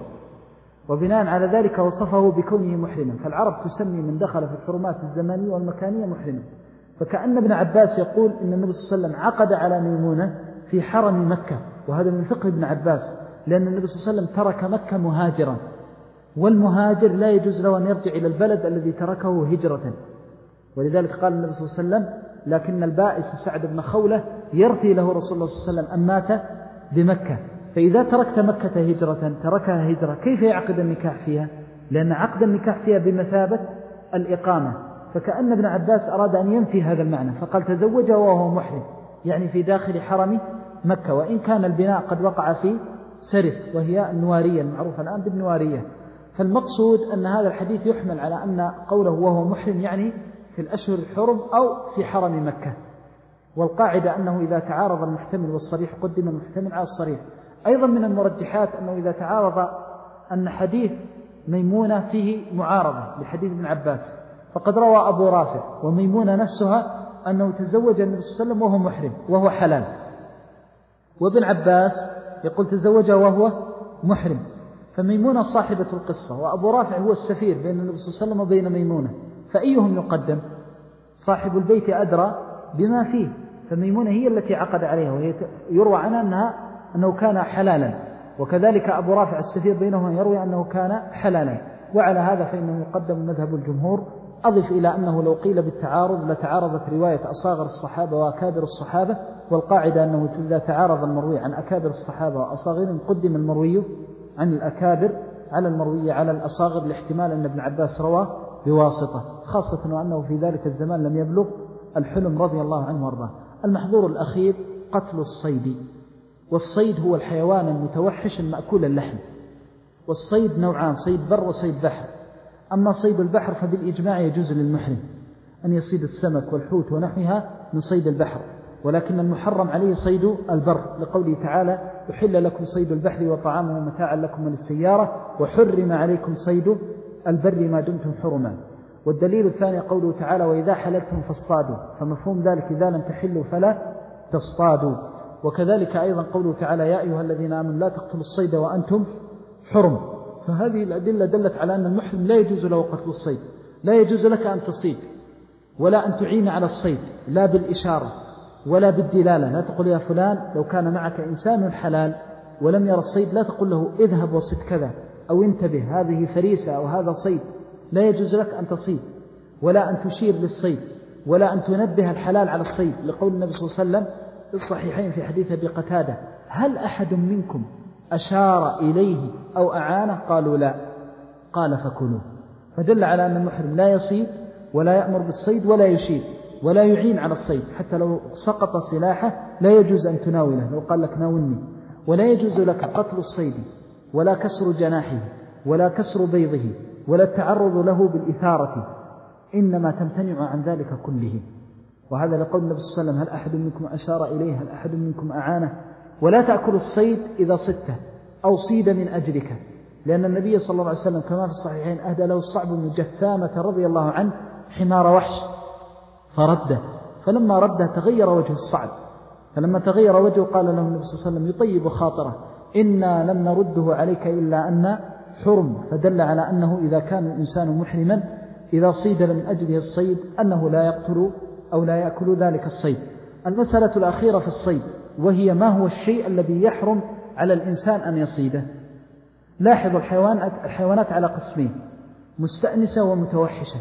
وبناء على ذلك وصفه بكونه محرما. فالعرب تسمي من دخل في الحرمات الزمانية والمكانية محرما. فكأن ابن عباس يقول إن النبي صلى الله عليه وسلم عقد على ميمونة في حرم مكة، وهذا من فقه ابن عباس، لأن النبي صلى الله عليه وسلم ترك مكة مهاجرا، والمهاجر لا يجوز له أن يرجع إلى البلد الذي تركه هجرة، ولذلك قال النبي صلى الله عليه وسلم لكن البائس سعد بن خولة يرثي له رسول الله صلى الله عليه وسلم أن مات بمكة. فإذا تركت مكة هجرة تركها هجرة كيف يعقد النكاح فيها؟ لأن عقد النكاح فيها بمثابة الإقامة. فكأن ابن عباس أراد أن ينفي هذا المعنى فقال تزوجه وهو محرم، يعني في داخل حرم مكة، وإن كان البناء قد وقع في سرف وهي النوارية المعروفة الآن بالنوارية. فالمقصود أن هذا الحديث يحمل على أن قوله وهو محرم يعني في الأشهر الحرم أو في حرم مكة، والقاعدة أنه إذا تعارض المحتمل والصريح قدم المحتمل على الصريح. أيضا من المرجحات أنه إذا تعارض أن حديث ميمونة فيه معارضة لحديث ابن عباس، فقد روى أبو رافع وميمونة نفسها أنه تزوج النبي صلى الله عليه وسلم وهو محرم وهو حلال، وابن عباس يقول تزوجه وهو محرم، فميمونة صاحبة القصة وأبو رافع هو السفير بين النبي صلى الله عليه وسلم وبين ميمونة، فأيهم يقدم؟ صاحب البيت أدرى بما فيه، فميمونة هي التي عقد عليها، وهي يروى عنها أنها أنه كان حلالا، وكذلك أبو رافع السفير بينهما يروي أنه كان حلالا. وعلى هذا فإنه يقدم مذهب الجمهور. أضف إلى أنه لو قيل بالتعارض لتعارضت رواية أصاغر الصحابة وأكابر الصحابة، والقاعدة أنه إذا تعارض المروي عن أكابر الصحابة وأصاغرهم قدم المروي عن الأكابر على المروي على الأصاغر، لاحتمال أن ابن عباس رواه بواسطة، خاصة وأنه في ذلك الزمان لم يبلغ الحلم رضي الله عنه وارضاه. المحظور الأخير قتل الصيد، والصيد هو الحيوان المتوحش المأكول اللحم، والصيد نوعان، صيد بر وصيد بحر. أما صيد البحر فبالإجماع يجوز للمحرم أن يصيد السمك والحوت ونحوها من صيد البحر، ولكن المحرم عليه صيد البر، لقوله تعالى يحل لكم صيد البحر وطعامه متاعا لكم وللسيارة وحرم عليكم صيد البر ما دمتم حرما. والدليل الثاني قوله تعالى وإذا حللتم فاصطادوا، فمفهوم ذلك إذا لم تحلوا فلا تصطادوا. وكذلك أيضا قوله تعالى يا أيها الذين آمنوا لا تقتلوا الصيد وأنتم حرم. فهذه الأدلة دلت على أن المحرم لا يجوز له قتل الصيد، لا يجوز لك أن تصيد ولا أن تعين على الصيد، لا بالإشارة ولا بالدلالة. لا تقول يا فلان لو كان معك إنسان حلال ولم يرى الصيد لا تقول له اذهب وصيد كذا أو انتبه هذه فريسة أو هذا صيد، لا يجوز لك أن تصيد ولا أن تشير للصيد ولا أن تنبه الحلال على الصيد، لقول النبي صلى الله عليه وسلم في الصحيحين في حديث أبي قتادة هل أحد منكم أشار إليه أو أعانه؟ قالوا لا، قال فكلوا. فدل على أن المحرم لا يصيد ولا يأمر بالصيد ولا يشير ولا يعين على الصيد، حتى لو سقط سلاحه لا يجوز أن تناوله لو قال لك ناولني، ولا يجوز لك قتل الصيد ولا كسر جناحه ولا كسر بيضه ولا التعرض له بالإثارة، إنما تمتنع عن ذلك كله. وهذا لقول النبي صلى الله عليه وسلم هل أحد منكم أشار إليه هل أحد منكم أعانه. ولا تأكل الصيد إذا صدته أو صيد من أجلك، لأن النبي صلى الله عليه وسلم كما في الصحيحين أهدى له الصعب بن جثامة رضي الله عنه حمار وحش فرده، فلما رده تغير وجه الصعب، فلما تغير وجهه قال له النبي صلى الله عليه وسلم يطيب خاطره إنا لم نرده عليك إلا أن حرم. فدل على أنه إذا كان الإنسان محرما إذا صيد من أجله الصيد أنه لا يقتل أو لا يأكل ذلك الصيد. المسألة الأخيرة في الصيد وهي ما هو الشيء الذي يحرم على الإنسان أن يصيده. لاحظوا الحيوانات, الحيوانات على قسمين، مستأنسة ومتوحشة.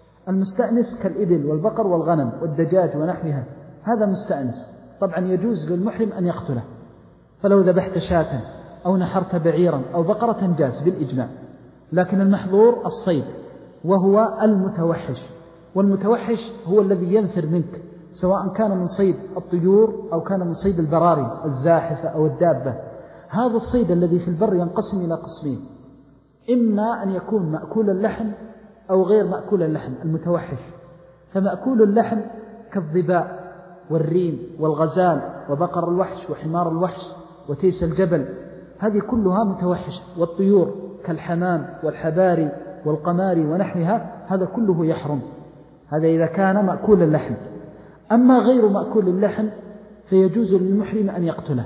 المستأنس كالإبل والبقر والغنم والدجاج ونحوها، هذا مستأنس طبعا يجوز للمحرم أن يقتله، فلو ذبحت شاة أو نحرت بعيرا أو بقرة جاز بالإجماع. لكن المحظور الصيد وهو المتوحش، والمتوحش هو الذي ينفر منك سواء كان من صيد الطيور أو كان من صيد البراري الزاحفة أو الدابة. هذا الصيد الذي في البر ينقسم إلى قسمين، إما أن يكون مأكول اللحم أو غير مأكول اللحم المتوحش. فمأكول اللحم كالظباء والريم والغزال وبقر الوحش وحمار الوحش وتيس الجبل، هذه كلها متوحشة. والطيور كالحمام والحباري والقماري ونحوها هذا كله يحرم، هذا إذا كان مأكول اللحم. أما غير مأكول اللحم فيجوز للمحرم أن يقتله،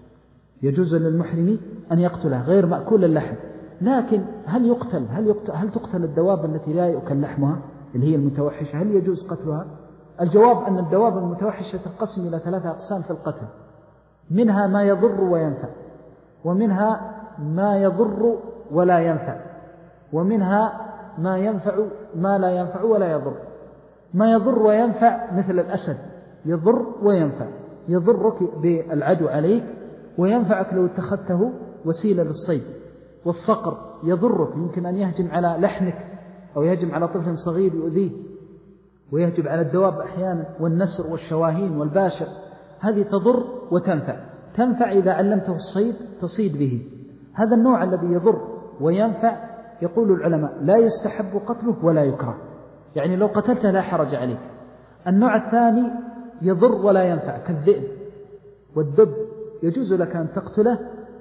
يجوز للمحرم أن يقتله غير مأكول اللحم. لكن هل يقتل هل, يقتل هل تقتل الدواب التي لا يؤكل لحمها اللي هي المتوحشة، هل يجوز قتلها؟ الجواب أن الدواب المتوحشة تنقسم إلى ثلاثة أقسام في القتل، منها ما يضر وينفع، ومنها ما يضر ولا ينفع، ومنها ما ينفع ما لا ينفع ولا يضر. ما يضر وينفع مثل الأسد يضر وينفع، يضرك بالعدو عليك وينفعك لو اتخذته وسيلة للصيد. والصقر يضرك، يمكن أن يهجم على لحمك أو يهجم على طفل صغير يؤذيه، ويهجم على الدواب أحيانا، والنسر والشواهين والباشر، هذه تضر وتنفع. تنفع إذا علمته الصيد تصيد به. هذا النوع الذي يضر وينفع يقول العلماء لا يستحب قتله ولا يكره، يعني لو قتلته لا حرج عليك. النوع الثاني يضر ولا ينفع كالذئب والدب، يجوز لك أن تقتله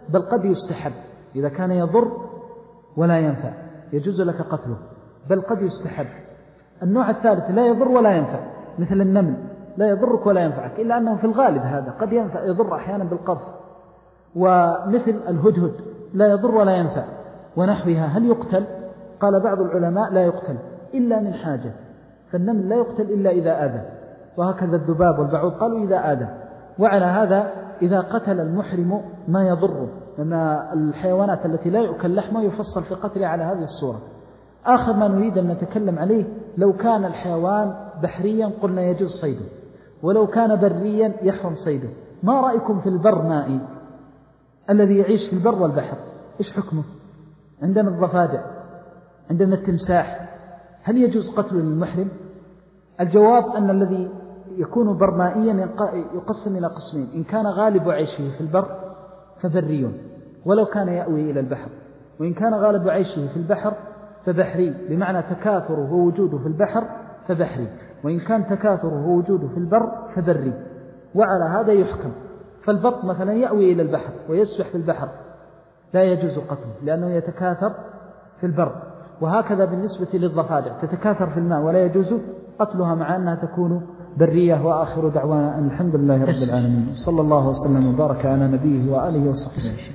بل قد يستحب إذا كان يضر ولا ينفع يجوز لك قتله، بل قد يستحب. النوع الثالث لا يضر ولا ينفع، مثل النمل لا يضرك ولا ينفعك، إلا أنه في الغالب هذا قد ينفع يضر أحيانا بالقرص. ومثل الهدهد لا يضر ولا ينفع ونحوها. هل يقتل؟ قال بعض العلماء لا يقتل إلا من حاجة، فالنمل لا يقتل إلا إذا آذى، وهكذا الذباب والبعوض قالوا إذا آذى. وعلى هذا إذا قتل المحرم ما يضره، لأن الحيوانات التي لا يؤكل لحمه يفصل في قتله على هذه الصورة. آخر ما نريد أن نتكلم عليه، لو كان الحيوان بحريا قلنا يجوز صيده، ولو كان بريا يحرم صيده. ما رأيكم في البر مائي الذي يعيش في البر والبحر، إيش حكمه؟ عندنا الضفادع، عندنا التمساح، هل يجوز قتله للمحرم؟ الجواب أن الذي يكون برمائيا يقسم إلى قسمين: إن كان غالب عيشه في البر فبري ولو كان يأوي إلى البحر، وإن كان غالب عيشه في البحر فبحري، بمعنى تكاثره ووجوده في البحر فبحري، وإن كان تكاثره ووجوده في البر فبري. وعلى هذا يحكم. فالبط مثلا يأوي إلى البحر ويسبح في البحر لا يجوز قتله لأنه يتكاثر في البر. وهكذا بالنسبة للضفادع تتكاثر في الماء ولا يجوز قتلها مع أنها تكون برية. وآخر دعوانا أن الحمد لله رب العالمين، صلى الله وسلم وبارك على نبيه وآله وصحبه.